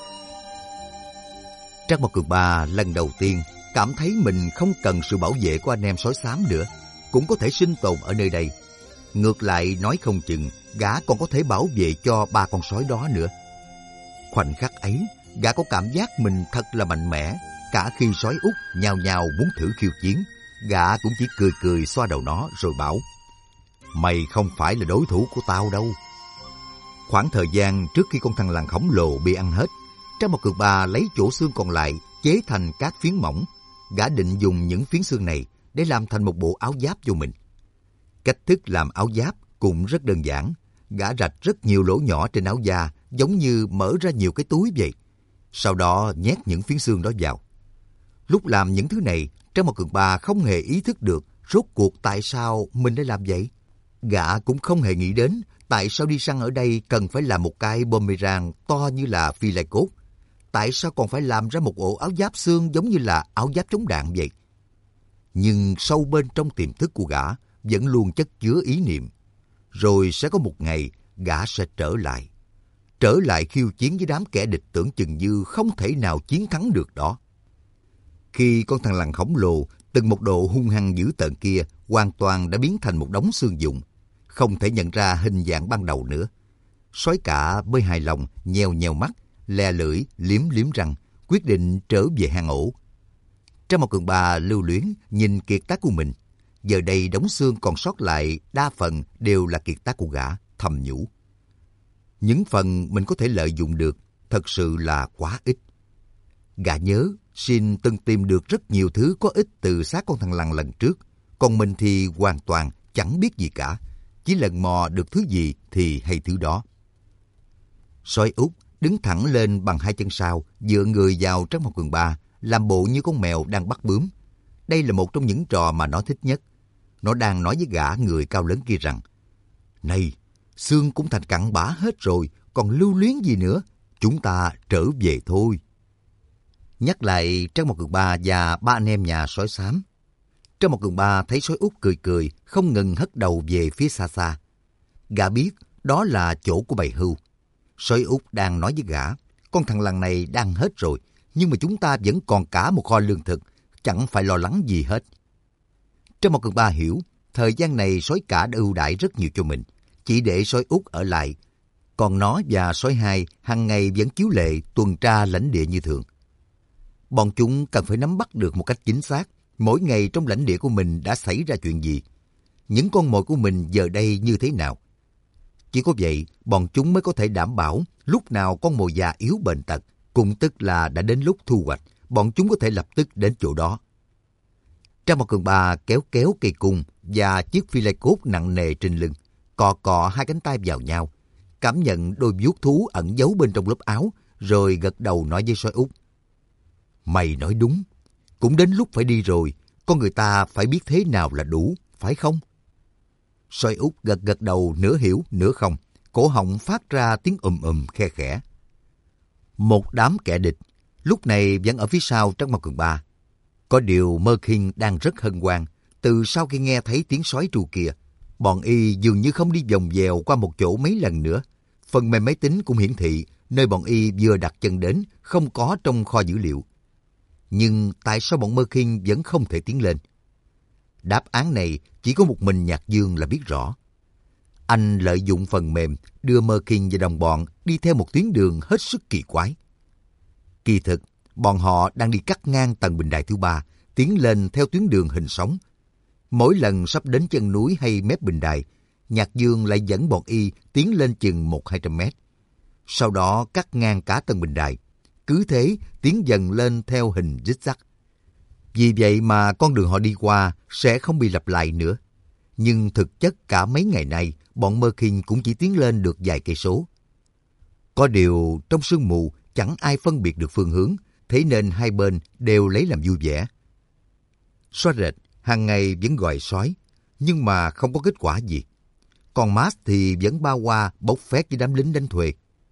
Trang Mộc Cường Ba lần đầu tiên cảm thấy mình không cần sự bảo vệ của anh em sói xám nữa, cũng có thể sinh tồn ở nơi đây. Ngược lại nói không chừng, gã còn có thể bảo vệ cho ba con sói đó nữa. Khoảnh khắc ấy, gã có cảm giác mình thật là mạnh mẽ, cả khi sói út nhào nhào muốn thử khiêu chiến, Gã cũng chỉ cười cười xoa đầu nó rồi bảo, mày không phải là đối thủ của tao đâu. Khoảng thời gian trước khi con thằn lằn khổng lồ bị ăn hết, Trang Một Cường Ba lấy chỗ xương còn lại chế thành các phiến mỏng. Gã định dùng những phiến xương này để làm thành một bộ áo giáp cho mình. Cách thức làm áo giáp cũng rất đơn giản. Gã rạch rất nhiều lỗ nhỏ trên áo da, giống như mở ra nhiều cái túi vậy. Sau đó nhét những phiến xương đó vào. Lúc làm những thứ này, Trang Một Cường Ba không hề ý thức được rốt cuộc tại sao mình đã làm vậy. Gã cũng không hề nghĩ đến tại sao đi săn ở đây cần phải làm một cái boomerang to như là phi lai cốt. Tại sao còn phải làm ra một ổ áo giáp xương giống như là áo giáp chống đạn vậy? Nhưng sâu bên trong tiềm thức của gã vẫn luôn chất chứa ý niệm. Rồi sẽ có một ngày gã sẽ trở lại. Trở lại khiêu chiến với đám kẻ địch tưởng chừng như không thể nào chiến thắng được đó. Khi con thằn lằn khổng lồ từng một độ hung hăng dữ tợn kia hoàn toàn đã biến thành một đống xương vụn, không thể nhận ra hình dạng ban đầu nữa. Sói cả mới hài lòng, nheo nheo mắt, le lưỡi, liếm liếm răng, quyết định trở về hang ổ. Trang Một Cường Ba lưu luyến nhìn kiệt tác của mình. Giờ đây đống xương còn sót lại đa phần đều là kiệt tác của gã, thầm nhủ. Những phần mình có thể lợi dụng được thật sự là quá ít. Gã nhớ Shin từng tìm được rất nhiều thứ có ích từ xác con thằn lằn lần trước, còn mình thì hoàn toàn chẳng biết gì cả, chỉ lần mò được thứ gì thì hay thứ đó. Sói Út đứng thẳng lên bằng hai chân sau, dựa người vào Trang Một Cường Ba, làm bộ như con mèo đang bắt bướm. Đây là một trong những trò mà nó thích nhất. Nó đang nói với gã người cao lớn kia rằng, này, xương cũng thành cặn bã hết rồi, còn lưu luyến gì nữa, chúng ta trở về thôi. Nhắc lại Trang Một Cường Ba và ba anh em nhà sói xám. Trang Một Cường Ba thấy sói Út cười cười, không ngừng hất đầu về phía xa xa. Gã biết đó là chỗ của bầy hươu. Sói Út đang nói với gã, con thằn lằn này đang hết rồi, nhưng mà chúng ta vẫn còn cả một kho lương thực, chẳng phải lo lắng gì hết. Trang Một Cường Ba hiểu, thời gian này sói cả đã ưu đãi rất nhiều cho mình, chỉ để sói Út ở lại. Còn nó và sói hai hàng ngày vẫn chiếu lệ tuần tra lãnh địa như thường. Bọn chúng cần phải nắm bắt được một cách chính xác mỗi ngày trong lãnh địa của mình đã xảy ra chuyện gì, những con mồi của mình giờ đây như thế nào. Chỉ có vậy, bọn chúng mới có thể đảm bảo lúc nào con mồi già yếu bệnh tật, cũng tức là đã đến lúc thu hoạch, bọn chúng có thể lập tức đến chỗ đó. Trang Một Cường Ba kéo kéo cây cung và chiếc phi lai cốt nặng nề trên lưng, cọ cọ hai cánh tay vào nhau, cảm nhận đôi vuốt thú ẩn giấu bên trong lớp áo, rồi gật đầu nói với sói Út. Mày nói đúng, cũng đến lúc phải đi rồi, con người ta phải biết thế nào là đủ, phải không? Sói Út gật gật đầu nửa hiểu nửa không, cổ họng phát ra tiếng ùm ùm khe khẽ. Một đám kẻ địch lúc này vẫn ở phía sau Trang Một Cường Ba. Có điều Mơ Khiên đang rất hân hoan. Từ sau khi nghe thấy tiếng sói tru kia, bọn y dường như không đi vòng vèo qua một chỗ mấy lần nữa. Phần mềm máy tính cũng hiển thị nơi bọn y vừa đặt chân đến không có trong kho dữ liệu. Nhưng tại sao bọn Mơ Khiên vẫn không thể tiến lên? Đáp án này chỉ có một mình Nhạc Dương là biết rõ. Anh lợi dụng phần mềm đưa Mơ Khiên và đồng bọn đi theo một tuyến đường hết sức kỳ quái. Kỳ thực, bọn họ đang đi cắt ngang tầng bình đài thứ ba, tiến lên theo tuyến đường hình sóng. Mỗi lần sắp đến chân núi hay mép bình đài, Nhạc Dương lại dẫn bọn y tiến lên chừng một hai trăm mét. Sau đó cắt ngang cả tầng bình đài, cứ thế tiến dần lên theo hình zigzag. Vì vậy mà con đường họ đi qua sẽ không bị lặp lại nữa. Nhưng thực chất cả mấy ngày nay, bọn Mơ Khiên cũng chỉ tiến lên được vài cây số. Có điều trong sương mù chẳng ai phân biệt được phương hướng, thế nên hai bên đều lấy làm vui vẻ. Sói rệt hàng ngày vẫn gọi sói, nhưng mà không có kết quả gì. Còn Mars thì vẫn bao qua bốc phét với đám lính đánh thuê.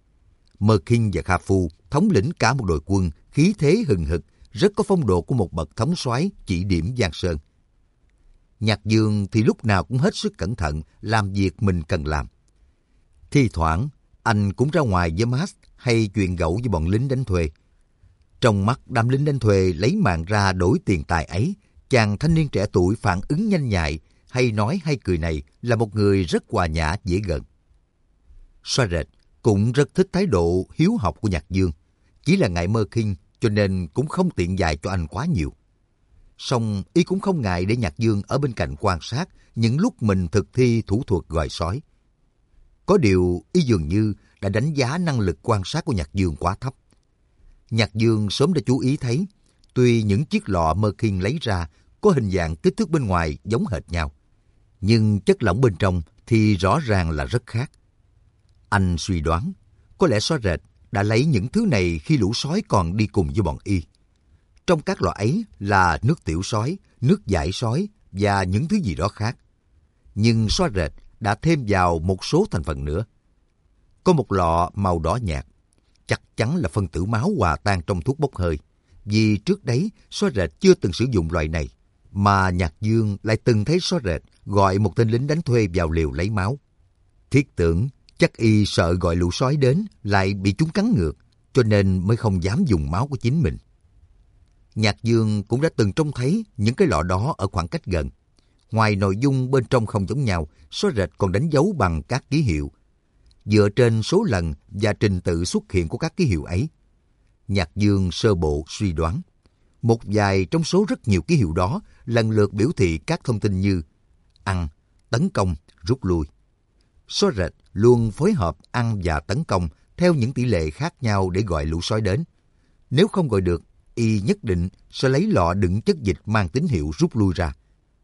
Mơ Khiên và Kha Phu thống lĩnh cả một đội quân, khí thế hừng hực, rất có phong độ của một bậc thống soái chỉ điểm Giang Sơn. Nhạc Dương thì lúc nào cũng hết sức cẩn thận làm việc mình cần làm. Thi thoảng, anh cũng ra ngoài với Mars hay chuyện gẫu với bọn lính đánh thuê. Trong mắt đám lính đánh thuê lấy mạng ra đổi tiền tài ấy, chàng thanh niên trẻ tuổi phản ứng nhanh nhạy, hay nói hay cười này là một người rất hòa nhã dễ gần. Sói rệt cũng rất thích thái độ hiếu học của Nhạc Dương, chỉ là ngại Mơ Khiên cho nên cũng không tiện dạy cho anh quá nhiều. Song y cũng không ngại để Nhạc Dương ở bên cạnh quan sát những lúc mình thực thi thủ thuật gọi sói. Có điều y dường như đã đánh giá năng lực quan sát của Nhạc Dương quá thấp. Nhạc Dương sớm đã chú ý thấy, tuy những chiếc lọ Merkin lấy ra có hình dạng kích thước bên ngoài giống hệt nhau, nhưng chất lỏng bên trong thì rõ ràng là rất khác. Anh suy đoán, có lẽ Xóa Rệt đã lấy những thứ này khi lũ sói còn đi cùng với bọn y. Trong các lọ ấy là nước tiểu sói, nước giải sói và những thứ gì đó khác. Nhưng Xóa Rệt đã thêm vào một số thành phần nữa. Có một lọ màu đỏ nhạt, chắc chắn là phân tử máu hòa tan trong thuốc bốc hơi. Vì trước đấy Xóa Rệt chưa từng sử dụng loại này, mà Nhạc Dương lại từng thấy Xóa Rệt gọi một tên lính đánh thuê vào liều lấy máu. Thiết tưởng chắc y sợ gọi lũ sói đến lại bị chúng cắn ngược, cho nên mới không dám dùng máu của chính mình. Nhạc Dương cũng đã từng trông thấy những cái lọ đó ở khoảng cách gần. Ngoài nội dung bên trong không giống nhau, Xóa Rệt còn đánh dấu bằng các ký hiệu. Dựa trên số lần và trình tự xuất hiện của các ký hiệu ấy, Nhạc Dương sơ bộ suy đoán, một vài trong số rất nhiều ký hiệu đó lần lượt biểu thị các thông tin như ăn, tấn công, rút lui. Xóa Rệt luôn phối hợp ăn và tấn công theo những tỷ lệ khác nhau để gọi lũ sói đến. Nếu không gọi được, y nhất định sẽ lấy lọ đựng chất dịch mang tín hiệu rút lui ra.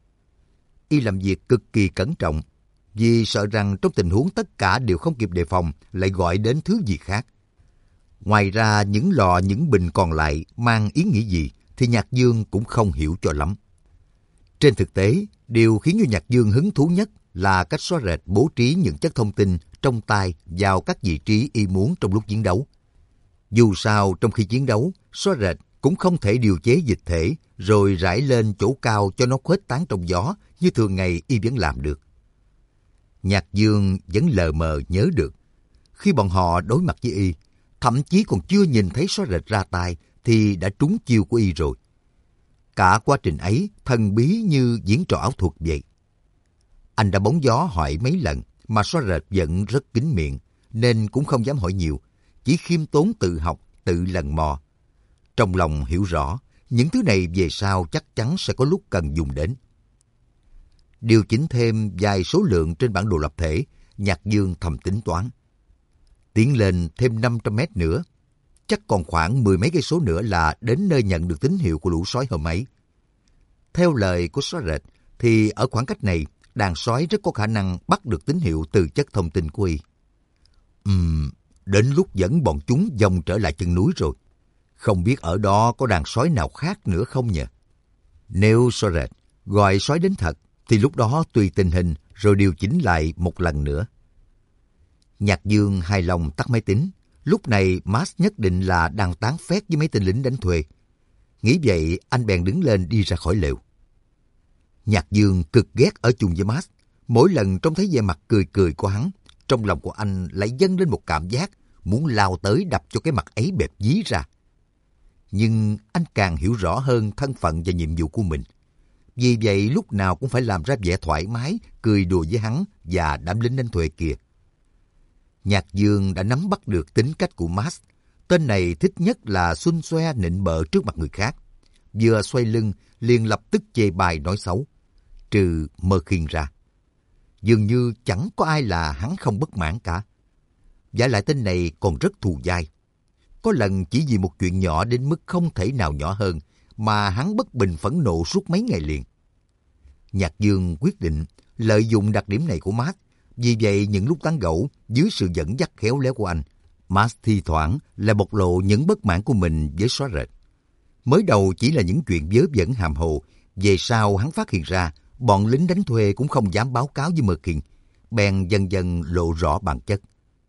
Y làm việc cực kỳ cẩn trọng, vì sợ rằng trong tình huống tất cả đều không kịp đề phòng lại gọi đến thứ gì khác. Ngoài ra, những lọ, những bình còn lại mang ý nghĩa gì thì Nhạc Dương cũng không hiểu cho lắm. Trên thực tế, điều khiến cho Nhạc Dương hứng thú nhất là cách Xóa Rệt bố trí những chất thông tin trong tay vào các vị trí y muốn trong lúc chiến đấu. Dù sao, trong khi chiến đấu, Xóa Rệt cũng không thể điều chế dịch thể rồi rải lên chỗ cao cho nó khuếch tán trong gió như thường ngày y vẫn làm được. Nhạc Dương vẫn lờ mờ nhớ được, khi bọn họ đối mặt với y, thậm chí còn chưa nhìn thấy Xóa Rệt ra tay thì đã trúng chiêu của y rồi. Cả quá trình ấy thần bí như diễn trò ảo thuật vậy. Anh đã bóng gió hỏi mấy lần mà Xóa Rệt vẫn rất kín miệng, nên cũng không dám hỏi nhiều, chỉ khiêm tốn tự học, tự lần mò. Trong lòng hiểu rõ, những thứ này về sau chắc chắn sẽ có lúc cần dùng đến. Điều chỉnh thêm vài số lượng trên bản đồ lập thể, Nhạc Dương thầm tính toán. Tiến lên thêm năm trăm mét nữa, chắc còn khoảng mười mấy cây số nữa là đến nơi nhận được tín hiệu của lũ sói hôm ấy. Theo lời của Xóa Rệt, thì ở khoảng cách này, đàn sói rất có khả năng bắt được tín hiệu từ chất thông tin của y. Ừm, đến lúc dẫn bọn chúng vòng trở lại chân núi rồi. Không biết ở đó có đàn sói nào khác nữa không nhỉ? Nếu Xóa Rệt gọi sói đến thật, thì lúc đó tùy tình hình rồi điều chỉnh lại một lần nữa. Nhạc Dương hài lòng tắt máy tính. Lúc này Max nhất định là đang tán phét với mấy tên lính đánh thuê. Nghĩ vậy, anh bèn đứng lên đi ra khỏi lều. Nhạc Dương cực ghét ở chung với Max. Mỗi lần trông thấy vẻ mặt cười cười của hắn, trong lòng của anh lại dâng lên một cảm giác muốn lao tới đập cho cái mặt ấy bẹp dí ra. Nhưng anh càng hiểu rõ hơn thân phận và nhiệm vụ của mình. Vì vậy lúc nào cũng phải làm ra vẻ thoải mái, cười đùa với hắn và đám lính đánh thuê kia. Nhạc Dương đã nắm bắt được tính cách của Max. Tên này thích nhất là xun xoe nịnh bợ trước mặt người khác. Vừa xoay lưng, liền lập tức chê bai nói xấu. Trừ Merkin ra. Dường như chẳng có ai là hắn không bất mãn cả. Vả lại tên này còn rất thù dai. Có lần chỉ vì một chuyện nhỏ đến mức không thể nào nhỏ hơn, mà hắn bất bình phẫn nộ suốt mấy ngày liền. Nhạc Dương quyết định lợi dụng đặc điểm này của Max. Vì vậy những lúc tán gẫu dưới sự dẫn dắt khéo léo của anh, Max thi thoảng lại bộc lộ những bất mãn của mình với Xóa Rệt. Mới đầu chỉ là những chuyện vớ vẩn hàm hồ, về sau hắn phát hiện ra bọn lính đánh thuê cũng không dám báo cáo với Merkin, bèn dần dần lộ rõ bản chất.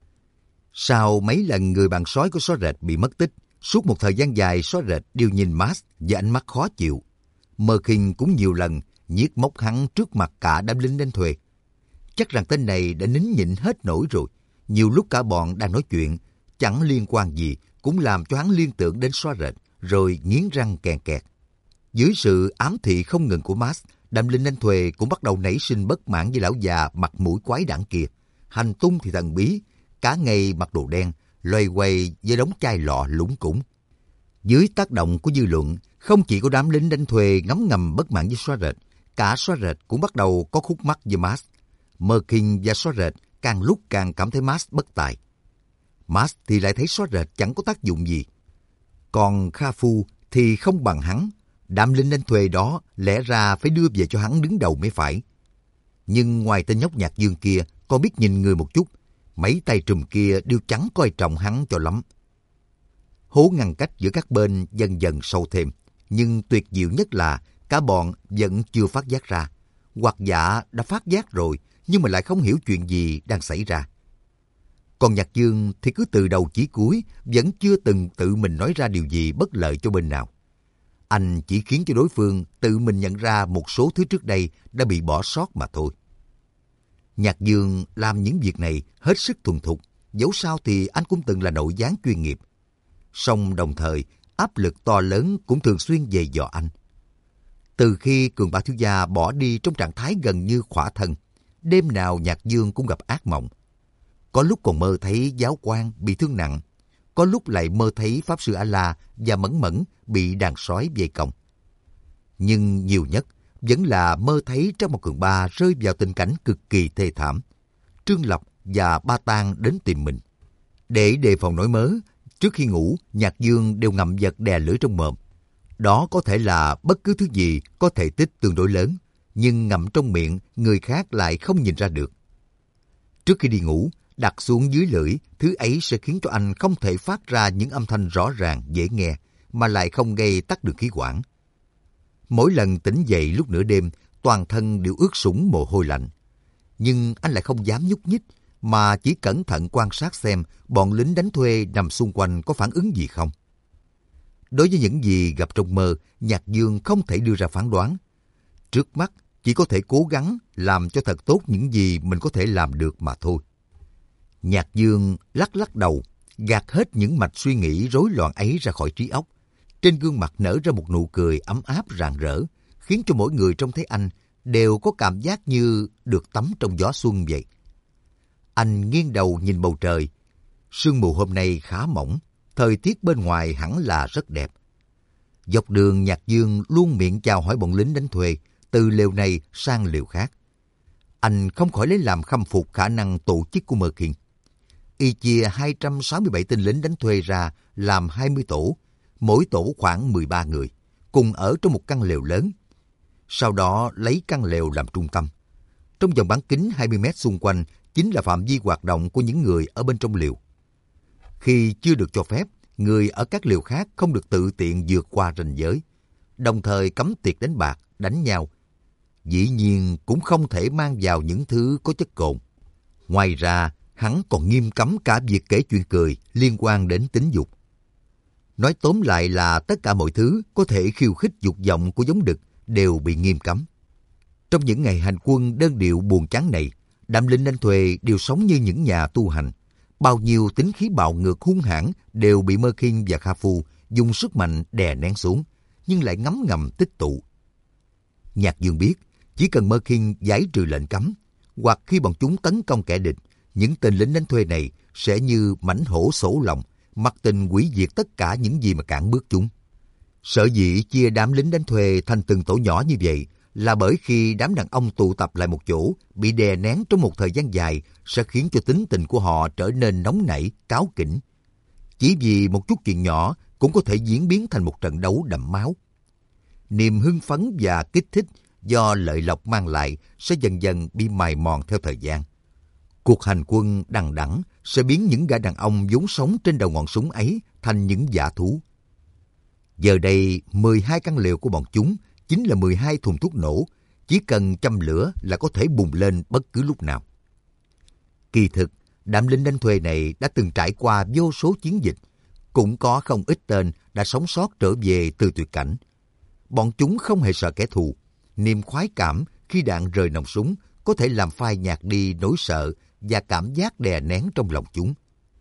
Sau mấy lần người bạn sói của Xóa Rệt bị mất tích, suốt một thời gian dài Xóa Rệt đều nhìn Max với ánh mắt khó chịu. Merkin cũng nhiều lần nhiếc móc hắn trước mặt cả đám lính đánh thuê. Chắc rằng tên này đã nín nhịn hết nổi rồi. Nhiều lúc cả bọn đang nói chuyện, chẳng liên quan gì, cũng làm cho hắn liên tưởng đến Xóa Rệt, rồi nghiến răng kèn kẹt. Dưới sự ám thị không ngừng của Max, đám lính đánh thuê cũng bắt đầu nảy sinh bất mãn với lão già mặt mũi quái đản kia. Hành tung thì thần bí, cả ngày mặc đồ đen, loay hoay với đống chai lọ lủng củng. Dưới tác động của dư luận, không chỉ có đám lính đánh thuê ngấm ngầm bất mãn với xóa rệt, cả xóa rệt cũng bắt đầu có khúc mắc với Max. Merkin và xóa rệt càng lúc càng cảm thấy Max bất tài. Max thì lại thấy xóa rệt chẳng có tác dụng gì. Còn Kha Phu thì không bằng hắn. Đám lính đánh thuê đó lẽ ra phải đưa về cho hắn đứng đầu mới phải. Nhưng ngoài tên nhóc Nhạc Dương kia còn biết nhìn người một chút, mấy tay trùm kia đều chẳng coi trọng hắn cho lắm. Hố ngăn cách giữa các bên dần dần sâu thêm, nhưng tuyệt diệu nhất là cả bọn vẫn chưa phát giác ra. Hoặc giả đã phát giác rồi, nhưng mà lại không hiểu chuyện gì đang xảy ra. Còn Nhạc Dương thì cứ từ đầu chí cuối vẫn chưa từng tự mình nói ra điều gì bất lợi cho bên nào. Anh chỉ khiến cho đối phương tự mình nhận ra một số thứ trước đây đã bị bỏ sót mà thôi. Nhạc Dương làm những việc này hết sức thuần thục, dẫu sao thì anh cũng từng là nội gián chuyên nghiệp. Song đồng thời, áp lực to lớn cũng thường xuyên dày dò anh. Từ khi Cường Ba thiếu gia bỏ đi trong trạng thái gần như khỏa thân, đêm nào Nhạc Dương cũng gặp ác mộng. Có lúc còn mơ thấy giáo quan bị thương nặng, có lúc lại mơ thấy Pháp Sư A-La và Mẫn Mẫn bị đàn sói vây công. Nhưng nhiều nhất vẫn là mơ thấy Trang Mộc Cường Ba rơi vào tình cảnh cực kỳ thê thảm. Trương Lập và Ba Tang đến tìm mình. Để đề phòng nỗi mớ, trước khi ngủ, Nhạc Dương đều ngậm vật đè lưỡi trong mồm. Đó có thể là bất cứ thứ gì có thể tích tương đối lớn, nhưng ngậm trong miệng người khác lại không nhìn ra được. Trước khi đi ngủ, đặt xuống dưới lưỡi, thứ ấy sẽ khiến cho anh không thể phát ra những âm thanh rõ ràng, dễ nghe, mà lại không gây tắc đường khí quản. Mỗi lần tỉnh dậy lúc nửa đêm, toàn thân đều ướt sũng mồ hôi lạnh. Nhưng anh lại không dám nhúc nhích, mà chỉ cẩn thận quan sát xem bọn lính đánh thuê nằm xung quanh có phản ứng gì không. Đối với những gì gặp trong mơ, Nhạc Dương không thể đưa ra phán đoán. Trước mắt, chỉ có thể cố gắng làm cho thật tốt những gì mình có thể làm được mà thôi. Nhạc Dương lắc lắc đầu, gạt hết những mạch suy nghĩ rối loạn ấy ra khỏi trí óc. Trên gương mặt nở ra một nụ cười ấm áp rạng rỡ, khiến cho mỗi người trông thấy anh đều có cảm giác như được tắm trong gió xuân vậy. Anh nghiêng đầu nhìn bầu trời. Sương mù hôm nay khá mỏng, thời tiết bên ngoài hẳn là rất đẹp. Dọc đường Nhạc Dương luôn miệng chào hỏi bọn lính đánh thuê, từ lều này sang lều khác. Anh không khỏi lấy làm khâm phục khả năng tổ chức của Merkin. Y chia hai trăm sáu mươi bảy tên lính đánh thuê ra làm hai mươi tổ, mỗi tổ khoảng mười ba người, cùng ở trong một căn lều lớn. Sau đó lấy căn lều làm trung tâm. Trong vòng bán kính hai mươi mét xung quanh chính là phạm vi hoạt động của những người ở bên trong lều. Khi chưa được cho phép, người ở các lều khác không được tự tiện vượt qua ranh giới, đồng thời cấm tiệc đánh bạc, đánh nhau. Dĩ nhiên cũng không thể mang vào những thứ có chất cồn. Ngoài ra, hắn còn nghiêm cấm cả việc kể chuyện cười liên quan đến tính dục. Nói tóm lại là tất cả mọi thứ có thể khiêu khích dục vọng của giống đực đều bị nghiêm cấm. Trong những ngày hành quân đơn điệu buồn chán này, đám lính đánh thuê đều sống như những nhà tu hành. Bao nhiêu tính khí bạo ngược hung hãn đều bị Merkin và Kha Phu dùng sức mạnh đè nén xuống, nhưng lại ngấm ngầm tích tụ. Nhạc Dương biết, chỉ cần Merkin giải trừ lệnh cấm, hoặc khi bọn chúng tấn công kẻ địch, những tên lính đánh thuê này sẽ như mãnh hổ sổ lòng, mặc tình hủy diệt tất cả những gì mà cản bước chúng. Sở dĩ chia đám lính đánh thuê thành từng tổ nhỏ như vậy là bởi khi đám đàn ông tụ tập lại một chỗ, bị đè nén trong một thời gian dài sẽ khiến cho tính tình của họ trở nên nóng nảy, cáu kỉnh. Chỉ vì một chút chuyện nhỏ cũng có thể diễn biến thành một trận đấu đẫm máu. Niềm hưng phấn và kích thích do lợi lộc mang lại sẽ dần dần bị mài mòn theo thời gian. Cuộc hành quân đằng đẵng sẽ biến những gã đàn ông vốn sống trên đầu ngọn súng ấy thành những dã thú. Giờ đây, mười hai căn lều của bọn chúng chính là mười hai thùng thuốc nổ, chỉ cần châm lửa là có thể bùng lên bất cứ lúc nào. Kỳ thực, đám lính đánh thuê này đã từng trải qua vô số chiến dịch, cũng có không ít tên đã sống sót trở về từ tuyệt cảnh. Bọn chúng không hề sợ kẻ thù, niềm khoái cảm khi đạn rời nòng súng có thể làm phai nhạt đi nỗi sợ và cảm giác đè nén trong lòng chúng.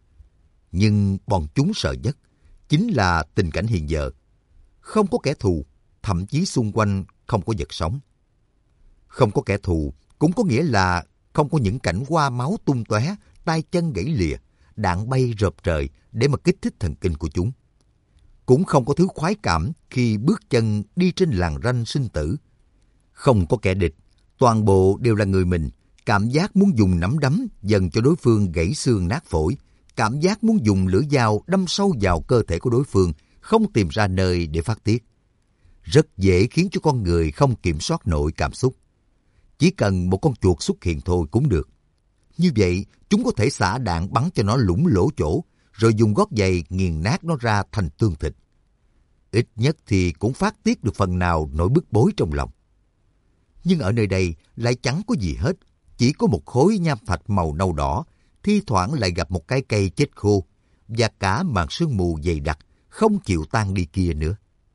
Nhưng bọn chúng sợ nhất chính là tình cảnh hiện giờ. Không có kẻ thù, thậm chí xung quanh không có vật sống. Không có kẻ thù cũng có nghĩa là không có những cảnh hoa máu tung tóe, tay chân gãy lìa, đạn bay rợp trời để mà kích thích thần kinh của chúng. cũng không có thứ khoái cảm khi bước chân đi trên làn ranh sinh tử. Không có kẻ địch, toàn bộ đều là người mình. Cảm giác muốn dùng nắm đấm dần cho đối phương gãy xương nát phổi. Cảm giác muốn dùng lưỡi dao đâm sâu vào cơ thể của đối phương, không tìm ra nơi để phát tiết. Rất dễ khiến cho con người không kiểm soát nổi cảm xúc. Chỉ cần một con chuột xuất hiện thôi cũng được. Như vậy, chúng có thể xả đạn bắn cho nó lủng lỗ chỗ, rồi dùng gót giày nghiền nát nó ra thành tương thịt. Ít nhất thì cũng phát tiết được phần nào nỗi bức bối trong lòng. Nhưng ở nơi đây lại chẳng có gì hết, chỉ có một khối nham thạch màu nâu đỏ, thi thoảng lại gặp một cái cây chết khô, và cả màn sương mù dày đặc, không chịu tan đi kia nữa.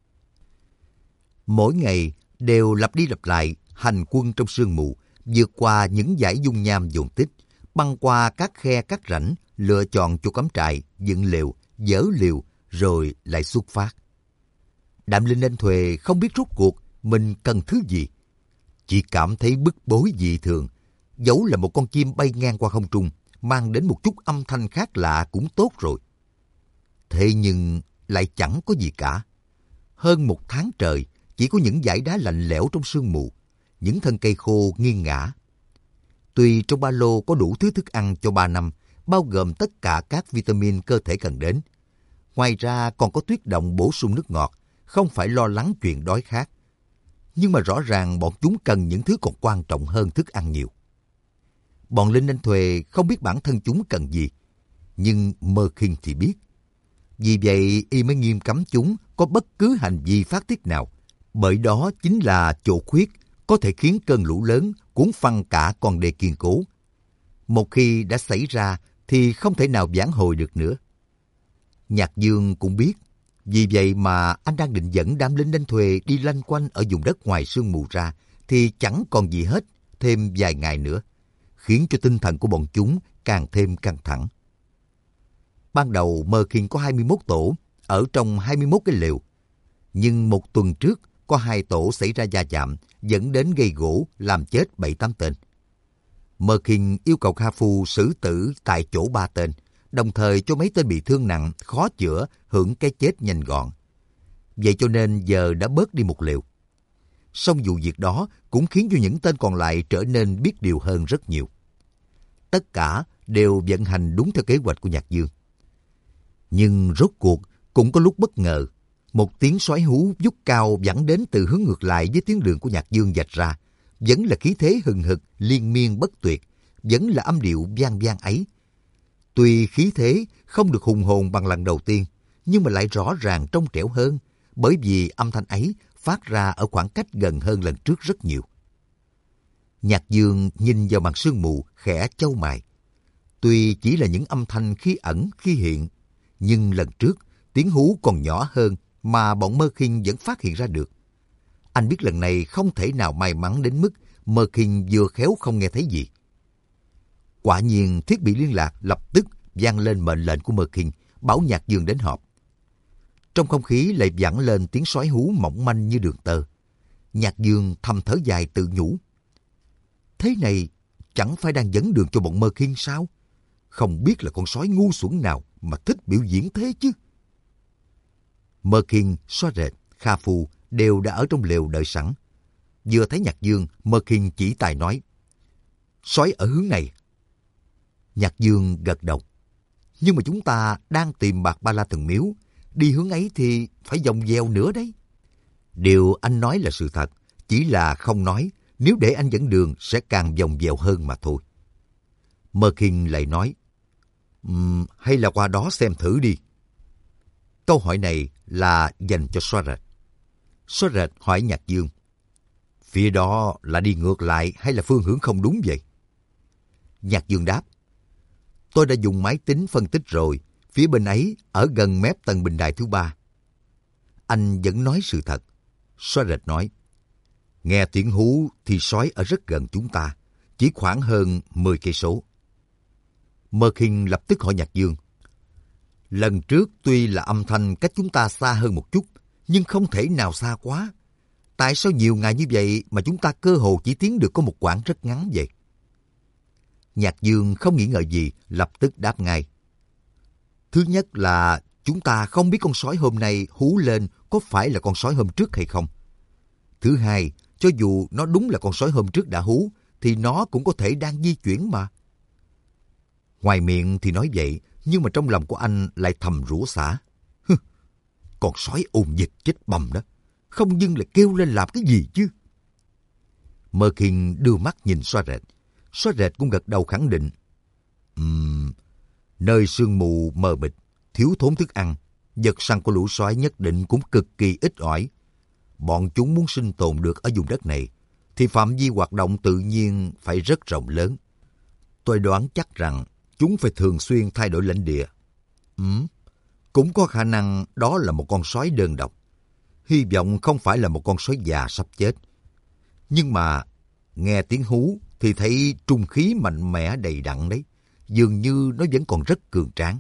Mỗi ngày đều lặp đi lặp lại hành quân trong sương mù, vượt qua những dải dung nham dồn tích, băng qua các khe các rãnh, lựa chọn chỗ cắm trại, dựng lều, dỡ lều, rồi lại xuất phát. Đạm Linh Anh Thuề không biết rốt cuộc mình cần thứ gì. Chỉ cảm thấy bức bối dị thường. Dẫu là một con chim bay ngang qua không trung, mang đến một chút âm thanh khác lạ cũng tốt rồi. Thế nhưng lại chẳng có gì cả. Hơn một tháng trời, chỉ có những dải đá lạnh lẽo trong sương mù, những thân cây khô nghiêng ngã. Tuy trong ba lô có đủ thứ thức ăn cho ba năm, bao gồm tất cả các vitamin cơ thể cần đến. Ngoài ra còn có tuyết động bổ sung nước ngọt, không phải lo lắng chuyện đói khát. Nhưng mà rõ ràng bọn chúng cần những thứ còn quan trọng hơn thức ăn nhiều. Bọn Linh Anh Thuề không biết bản thân chúng cần gì, nhưng Mơ Khiên thì biết. Vì vậy y mới nghiêm cấm chúng có bất cứ hành vi phát tiết nào, bởi đó chính là chỗ khuyết có thể khiến cơn lũ lớn cuốn phăng cả con đê kiên cố. Một khi đã xảy ra thì không thể nào vãn hồi được nữa. Nhạc Dương cũng biết, vì vậy mà anh đang định dẫn đám Linh Anh Thuề đi lanh quanh ở vùng đất ngoài sương mù ra, thì chẳng còn gì hết thêm vài ngày nữa, khiến cho tinh thần của bọn chúng càng thêm căng thẳng. Ban đầu Mơ Khiên có hai mươi mốt tổ, ở trong hai mươi mốt cái lều. Nhưng một tuần trước, có hai tổ xảy ra va chạm, dẫn đến gây gỗ, làm chết bảy tám tên. Mơ Khiên yêu cầu Kha Phu xử tử tại chỗ ba tên, đồng thời cho mấy tên bị thương nặng, khó chữa, hưởng cái chết nhanh gọn. Vậy cho nên giờ đã bớt đi một lều. Song vụ việc đó cũng khiến cho những tên còn lại trở nên biết điều hơn rất nhiều. Tất cả đều vận hành đúng theo kế hoạch của Nhạc Dương. Nhưng rốt cuộc cũng có lúc bất ngờ, một tiếng xoáy hú vút cao vẳng đến từ hướng ngược lại với tiếng đường của Nhạc Dương vạch ra, vẫn là khí thế hừng hực, liên miên bất tuyệt, vẫn là âm điệu vang vang ấy. Tuy khí thế không được hùng hồn bằng lần đầu tiên, nhưng mà lại rõ ràng trong trẻo hơn, bởi vì âm thanh ấy phát ra ở khoảng cách gần hơn lần trước rất nhiều. Nhạc Dương nhìn vào màn sương mù, khẽ chau mày. Tuy chỉ là những âm thanh khi ẩn khi hiện, nhưng lần trước tiếng hú còn nhỏ hơn mà bọn Mơ Khiên vẫn phát hiện ra được. Anh biết lần này không thể nào may mắn đến mức Mơ Khiên vừa khéo không nghe thấy gì. Quả nhiên thiết bị liên lạc lập tức vang lên mệnh lệnh của Mơ Khiên, bảo Nhạc Dương đến họp. Trong không khí lại vẳng lên tiếng sói hú mỏng manh như đường tơ. Nhạc Dương thầm thở dài tự nhủ. Thế này chẳng phải đang dẫn đường cho bọn Mơ Khiên sao? Không biết là con sói ngu xuẩn nào mà thích biểu diễn thế chứ. Mơ Khiên, Xoa Rệt, Kha Phu đều đã ở trong lều đợi sẵn. Vừa thấy Nhạc Dương, Mơ Khiên chỉ tài nói. Sói ở hướng này. Nhạc Dương gật đầu. Nhưng mà chúng ta đang tìm Bạc Ba La Thần Miếu. Đi hướng ấy thì phải vòng vèo nữa đấy. Điều anh nói là sự thật. Chỉ là không nói. Nếu để anh dẫn đường sẽ càng vòng vèo hơn mà thôi. Mơ Khiên lại nói. Um, hay là qua đó xem thử đi. Câu hỏi này là dành cho Xoa Rệt. Xoa Rệt hỏi Nhạc Dương. Phía đó là đi ngược lại hay là phương hướng không đúng vậy? Nhạc Dương đáp. Tôi đã dùng máy tính phân tích rồi. Phía bên ấy ở gần mép tầng bình đài thứ ba. Anh vẫn nói sự thật. Xoa Rệt nói. Nghe tiếng hú thì sói ở rất gần chúng ta. Chỉ khoảng hơn mười cây số. Mơ Khiên lập tức hỏi Nhạc Dương. Lần trước tuy là âm thanh cách chúng ta xa hơn một chút, nhưng không thể nào xa quá. Tại sao nhiều ngày như vậy mà chúng ta cơ hồ chỉ tiến được có một quãng rất ngắn vậy? Nhạc Dương không nghĩ ngợi gì, lập tức đáp ngay. Thứ nhất là chúng ta không biết con sói hôm nay hú lên có phải là con sói hôm trước hay không. Thứ hai, cho dù nó đúng là con sói hôm trước đã hú, thì nó cũng có thể đang di chuyển mà. Ngoài miệng thì nói vậy, nhưng mà trong lòng của anh lại thầm rủa xả. Con sói ồn dịch chết bầm đó, không dưng lại kêu lên làm cái gì chứ. Mơ Khiên đưa mắt nhìn Xóa Rệt. Xóa Rệt cũng gật đầu khẳng định. Ừm, nơi sương mù mờ mịt, thiếu thốn thức ăn, vật săn của lũ sói nhất định cũng cực kỳ ít ỏi. Bọn chúng muốn sinh tồn được ở vùng đất này, thì phạm vi hoạt động tự nhiên phải rất rộng lớn. Tôi đoán chắc rằng chúng phải thường xuyên thay đổi lãnh địa. Ừm, cũng có khả năng đó là một con sói đơn độc. Hy vọng không phải là một con sói già sắp chết. Nhưng mà nghe tiếng hú thì thấy trung khí mạnh mẽ đầy đặn đấy. Dường như nó vẫn còn rất cường tráng.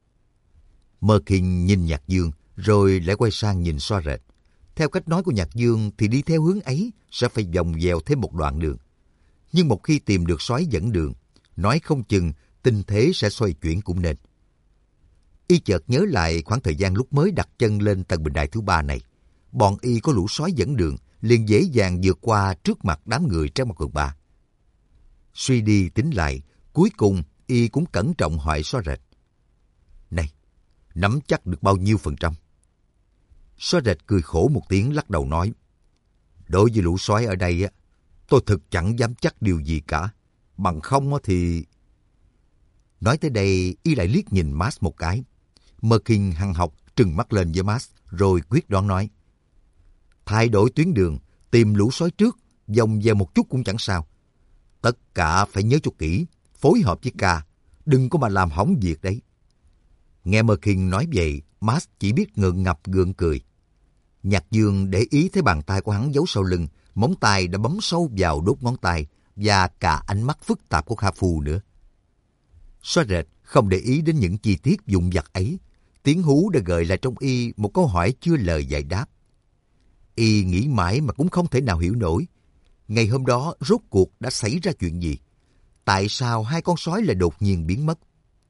Mơ Khiên nhìn Nhạc Dương rồi lại quay sang nhìn Xóa Rệt. Theo cách nói của Nhạc Dương thì đi theo hướng ấy sẽ phải vòng vèo thêm một đoạn đường. Nhưng một khi tìm được sói dẫn đường, nói không chừng tình thế sẽ xoay chuyển cũng nên. Y chợt nhớ lại khoảng thời gian lúc mới đặt chân lên tầng bình đài thứ ba này. Bọn Y có lũ sói dẫn đường, liền dễ dàng vượt qua trước mặt đám người Trác Mộc Cường Ba. Suy đi tính lại, cuối cùng Y cũng cẩn trọng hỏi Xóa Rệt. Này, nắm chắc được bao nhiêu phần trăm? Xóa Rệt cười khổ một tiếng lắc đầu nói. Đối với lũ sói ở đây, á, tôi thực chẳng dám chắc điều gì cả. Bằng không thì... Nói tới đây, Y lại liếc nhìn Max một cái. Mơ Khiên hăng học trừng mắt lên với Max, rồi quyết đoán nói. Thay đổi tuyến đường, tìm lũ sói trước, vòng về một chút cũng chẳng sao. Tất cả phải nhớ cho kỹ, phối hợp với ca, đừng có mà làm hỏng việc đấy. Nghe Mơ Khiên nói vậy, Max chỉ biết ngượng ngập gượng cười. Nhạc Dương để ý thấy bàn tay của hắn giấu sau lưng, móng tay đã bấm sâu vào đốt ngón tay và cả ánh mắt phức tạp của Kha Phu nữa. Xóa Rệt không để ý đến những chi tiết vụn vặt ấy. Tiếng hú đã gợi lại trong Y một câu hỏi chưa lời giải đáp. Y nghĩ mãi mà cũng không thể nào hiểu nổi. Ngày hôm đó rốt cuộc đã xảy ra chuyện gì? Tại sao hai con sói lại đột nhiên biến mất?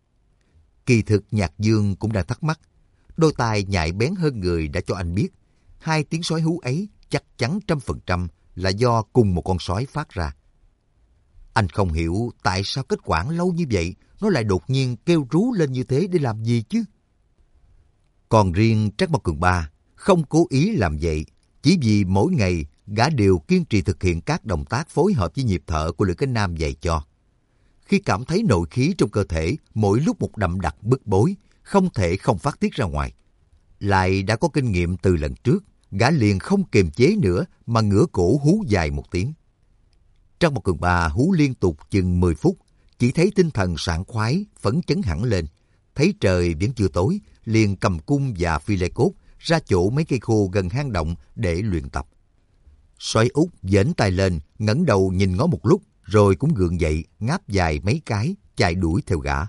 Kỳ thực Nhạc Dương cũng đang thắc mắc. Đôi tai nhạy bén hơn người đã cho anh biết. Hai tiếng sói hú ấy chắc chắn trăm phần trăm là do cùng một con sói phát ra. Anh không hiểu tại sao kết quả lâu như vậy nó lại đột nhiên kêu rú lên như thế để làm gì chứ? Còn riêng Trác Mộc Cường Ba không cố ý làm vậy, chỉ vì mỗi ngày gã đều kiên trì thực hiện các động tác phối hợp với nhịp thở của Lữ Cái Nam dạy cho. Khi cảm thấy nội khí trong cơ thể mỗi lúc một đậm đặc bức bối, không thể không phát tiết ra ngoài. Lại đã có kinh nghiệm từ lần trước, gã liền không kiềm chế nữa mà ngửa cổ hú dài một tiếng. Trác Mộc Cường Ba hú liên tục chừng mười phút, chỉ thấy tinh thần sảng khoái, phấn chấn hẳn lên. Thấy trời vẫn chưa tối, liền cầm cung và phi lê cốt ra chỗ mấy cây khô gần hang động để luyện tập. Sói Út vểnh tay lên, ngẩng đầu nhìn ngó một lúc, rồi cũng gượng dậy, ngáp dài mấy cái, chạy đuổi theo gã.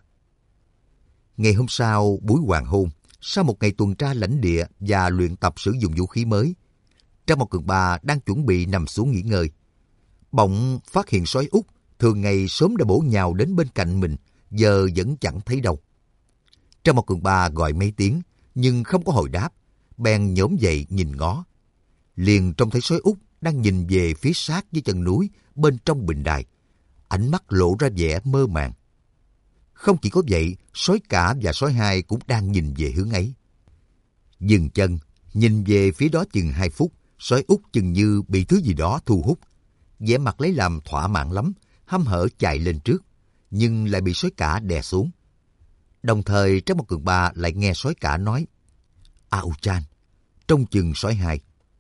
Ngày hôm sau, buổi hoàng hôn, sau một ngày tuần tra lãnh địa và luyện tập sử dụng vũ khí mới, Trác Mộc Cường Ba đang chuẩn bị nằm xuống nghỉ ngơi. Bỗng phát hiện sói Út thường ngày sớm đã bổ nhào đến bên cạnh mình, giờ vẫn chẳng thấy đâu. Trác Mộc Cường Ba gọi mấy tiếng, nhưng không có hồi đáp, bèn nhổm dậy nhìn ngó. Liền trông thấy sói Út đang nhìn về phía sát với chân núi bên trong bình đài, ánh mắt lộ ra vẻ mơ màng. Không chỉ có vậy, sói cả và sói hai cũng đang nhìn về hướng ấy. Dừng chân, nhìn về phía đó chừng hai phút, sói Út chừng như bị thứ gì đó thu hút. Vẻ mặt lấy làm thỏa mãn lắm, hăm hở chạy lên trước, nhưng lại bị sói cả đè xuống. Đồng thời Trác Mộc Cường Ba lại nghe sói cả nói, Ao Chan, trông chừng sói hai.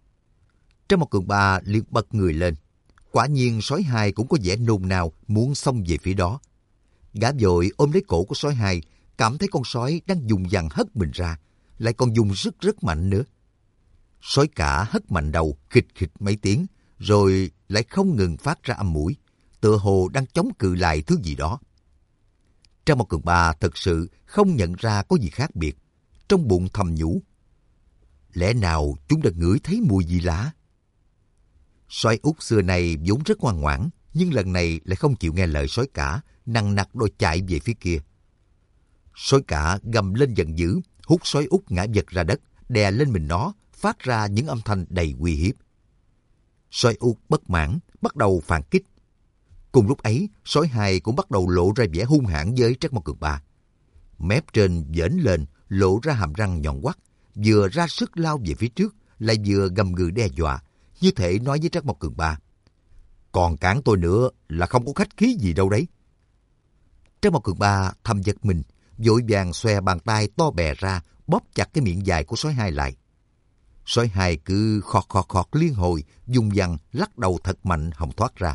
Trác Mộc Cường Ba liền bật người lên. Quả nhiên sói hai cũng có vẻ nôn nao muốn xông về phía đó. Gã vội ôm lấy cổ của sói hai, cảm thấy con sói đang dùng dằn hất mình ra, lại còn dùng rất rất mạnh nữa. Sói cả hất mạnh đầu khịch khịch mấy tiếng, rồi lại không ngừng phát ra âm mũi, tựa hồ đang chống cự lại thứ gì đó. Trác Mộc Cường Ba thật sự không nhận ra có gì khác biệt, trong bụng thầm nhủ. Lẽ nào chúng đã ngửi thấy mùi gì lạ? Sói Út xưa này vốn rất ngoan ngoãn, nhưng lần này lại không chịu nghe lời sói cả, nằng nặc đòi chạy về phía kia. Sói cả gầm lên giận dữ, hút sói út ngã vật ra đất, đè lên mình nó, phát ra những âm thanh đầy uy hiếp. Sói út bất mãn, bắt đầu phản kích. Cùng lúc ấy, sói hai cũng bắt đầu lộ ra vẻ hung hãn với Trác Mao Cường Ba. Mép trên vểnh lên, lộ ra hàm răng nhọn quắt, vừa ra sức lao về phía trước, lại vừa gầm gừ đe dọa, như thể nói với Trác Mao Cường Ba: còn cản tôi nữa là không có khách khí gì đâu đấy. Trác Mao Cường Ba thầm giật mình, vội vàng xòe bàn tay to bè ra, bóp chặt cái miệng dài của sói hai lại. Sói hai cứ khọt khọt khọt liên hồi, dùng dằn lắc đầu thật mạnh hòng thoát ra.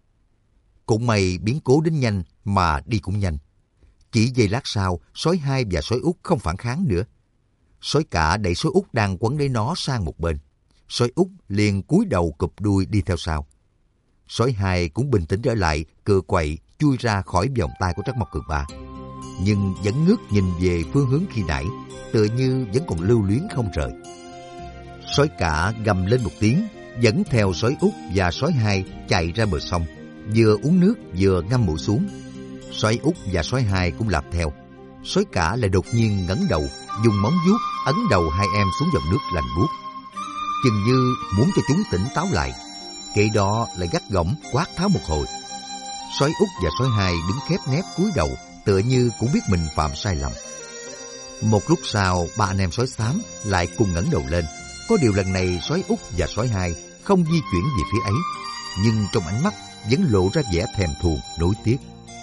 Cũng may biến cố đến nhanh mà đi cũng nhanh. Chỉ giây lát sau, sói hai và sói út không phản kháng nữa. Sói cả đẩy sói út đang quấn lấy nó sang một bên. Sói út liền cúi đầu cụp đuôi đi theo sau. Sói hai cũng bình tĩnh trở lại, cựa quậy chui ra khỏi vòng tay của Trác Mao Cường Ba, nhưng vẫn ngước nhìn về phương hướng khi nãy, tựa như vẫn còn lưu luyến không rời. Sói cả gầm lên một tiếng, dẫn theo sói út và sói hai chạy ra bờ sông, vừa uống nước vừa ngâm mũi xuống. Sói út và sói hai cũng làm theo. Sói cả lại đột nhiên ngẩng đầu, dùng móng vuốt ấn đầu hai em xuống dòng nước lạnh buốt, chừng như muốn cho chúng tỉnh táo lại. Kệ đó lại gắt gỏng quát tháo một hồi. Sói út và sói hai đứng khép nép cúi đầu, tựa như cũng biết mình phạm sai lầm. Một lúc sau, ba anh em sói xám lại cùng ngẩng đầu lên. Có điều lần này sói út và sói hai không di chuyển về phía ấy, nhưng trong ánh mắt vẫn lộ ra vẻ thèm thuồng nối tiếc.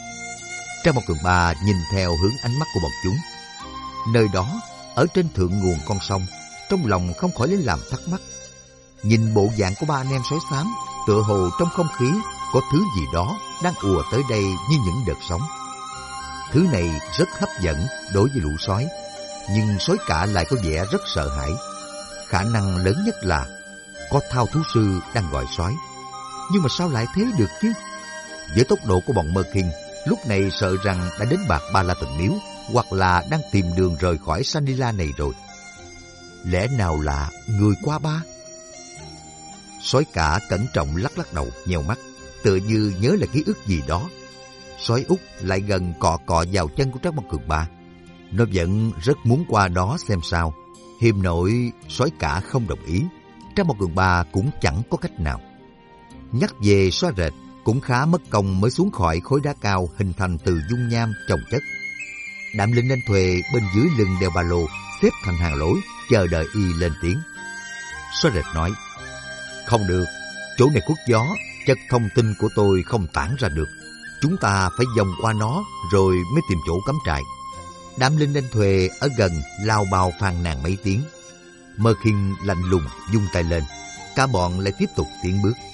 Trác Mao Cường Ba nhìn theo hướng ánh mắt của bọn chúng. Nơi đó, ở trên thượng nguồn con sông, trong lòng không khỏi lấy làm thắc mắc. Nhìn bộ dạng của ba anh em sói xám, tựa hồ trong không khí có thứ gì đó đang ùa tới đây như những đợt sóng. Thứ này rất hấp dẫn đối với lũ sói, nhưng sói cả lại có vẻ rất sợ hãi. Khả năng lớn nhất là có thao thú sư đang gọi sói. Nhưng mà sao lại thế được chứ? Với tốc độ của bọn Mơ Kinh, lúc này sợ rằng đã đến Bạc Ba La Thần Miếu, hoặc là đang tìm đường rời khỏi Sanila này rồi. Lẽ nào là người qua ba? Sói cả cẩn trọng lắc lắc đầu, nheo mắt, tựa như nhớ lại ký ức gì đó. Sói út lại gần cọ cọ vào chân của Trác Mao Cường Ba. Nó vẫn rất muốn qua đó xem sao. Hiềm nội sói cả không đồng ý. Trác Mao Cường Ba cũng chẳng có cách nào. Nhắc về sói rệt, cũng khá mất công mới xuống khỏi khối đá cao hình thành từ dung nham chồng chất. Đạm Linh Anh Thuề bên dưới lưng đeo ba lô, xếp thành hàng lối, chờ đợi y lên tiếng. Sói rệt nói: không được, chỗ này khuất gió, chất thông tin của tôi không tản ra được. Chúng ta phải vòng qua nó rồi mới tìm chỗ cắm trại. Đạm Linh Anh Thuề ở gần lao bào phàn nàn mấy tiếng. Mơ Kinh lạnh lùng vung tay lên, cả bọn lại tiếp tục tiến bước.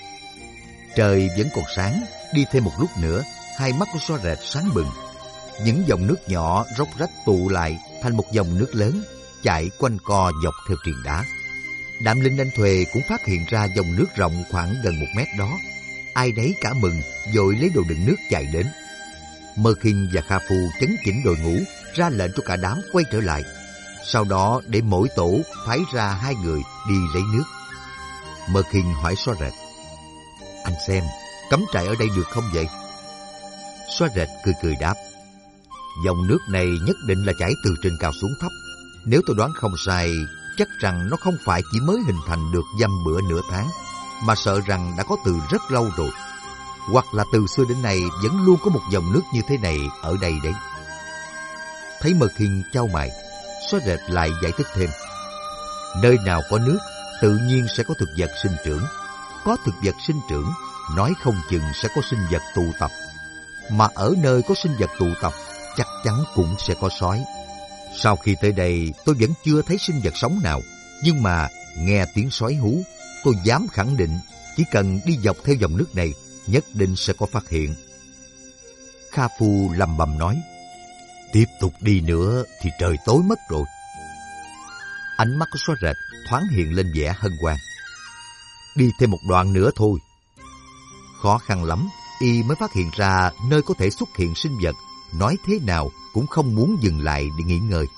Trời vẫn còn sáng, đi thêm một lúc nữa, hai mắt của sói rệt sáng bừng. Những dòng nước nhỏ róc rách tụ lại thành một dòng nước lớn, chạy quanh co dọc theo triền đá. Đạm Linh Anh Thuề cũng phát hiện ra dòng nước rộng khoảng gần một mét đó. Ai đấy cả mừng, vội lấy đồ đựng nước chạy đến. Mơ Kinh và Kha Phu chấn chỉnh đội ngũ, ra lệnh cho cả đám quay trở lại. Sau đó để mỗi tổ phái ra hai người đi lấy nước. Mơ Kinh hỏi sói rệt: anh xem, cắm trại ở đây được không vậy? Sói rệt cười cười đáp: dòng nước này nhất định là chảy từ trên cao xuống thấp. Nếu tôi đoán không sai, chắc rằng nó không phải chỉ mới hình thành được dăm bữa nửa tháng, mà sợ rằng đã có từ rất lâu rồi. Hoặc là từ xưa đến nay vẫn luôn có một dòng nước như thế này ở đây đấy. Thấy Mơ Kinh chau mày, sói rệt lại giải thích thêm: nơi nào có nước, tự nhiên sẽ có thực vật sinh trưởng. Có thực vật sinh trưởng, nói không chừng sẽ có sinh vật tụ tập. Mà ở nơi có sinh vật tụ tập, chắc chắn cũng sẽ có sói. Sau khi tới đây, tôi vẫn chưa thấy sinh vật sống nào. Nhưng mà nghe tiếng sói hú, tôi dám khẳng định chỉ cần đi dọc theo dòng nước này, nhất định sẽ có phát hiện. Kha Phu lầm bầm nói: tiếp tục đi nữa thì trời tối mất rồi. Ánh mắt của sói rệt thoáng hiện lên vẻ hân hoan. Đi thêm một đoạn nữa thôi. Khó khăn lắm, y mới phát hiện ra nơi có thể xuất hiện sinh vật, nói thế nào cũng không muốn dừng lại để nghỉ ngơi.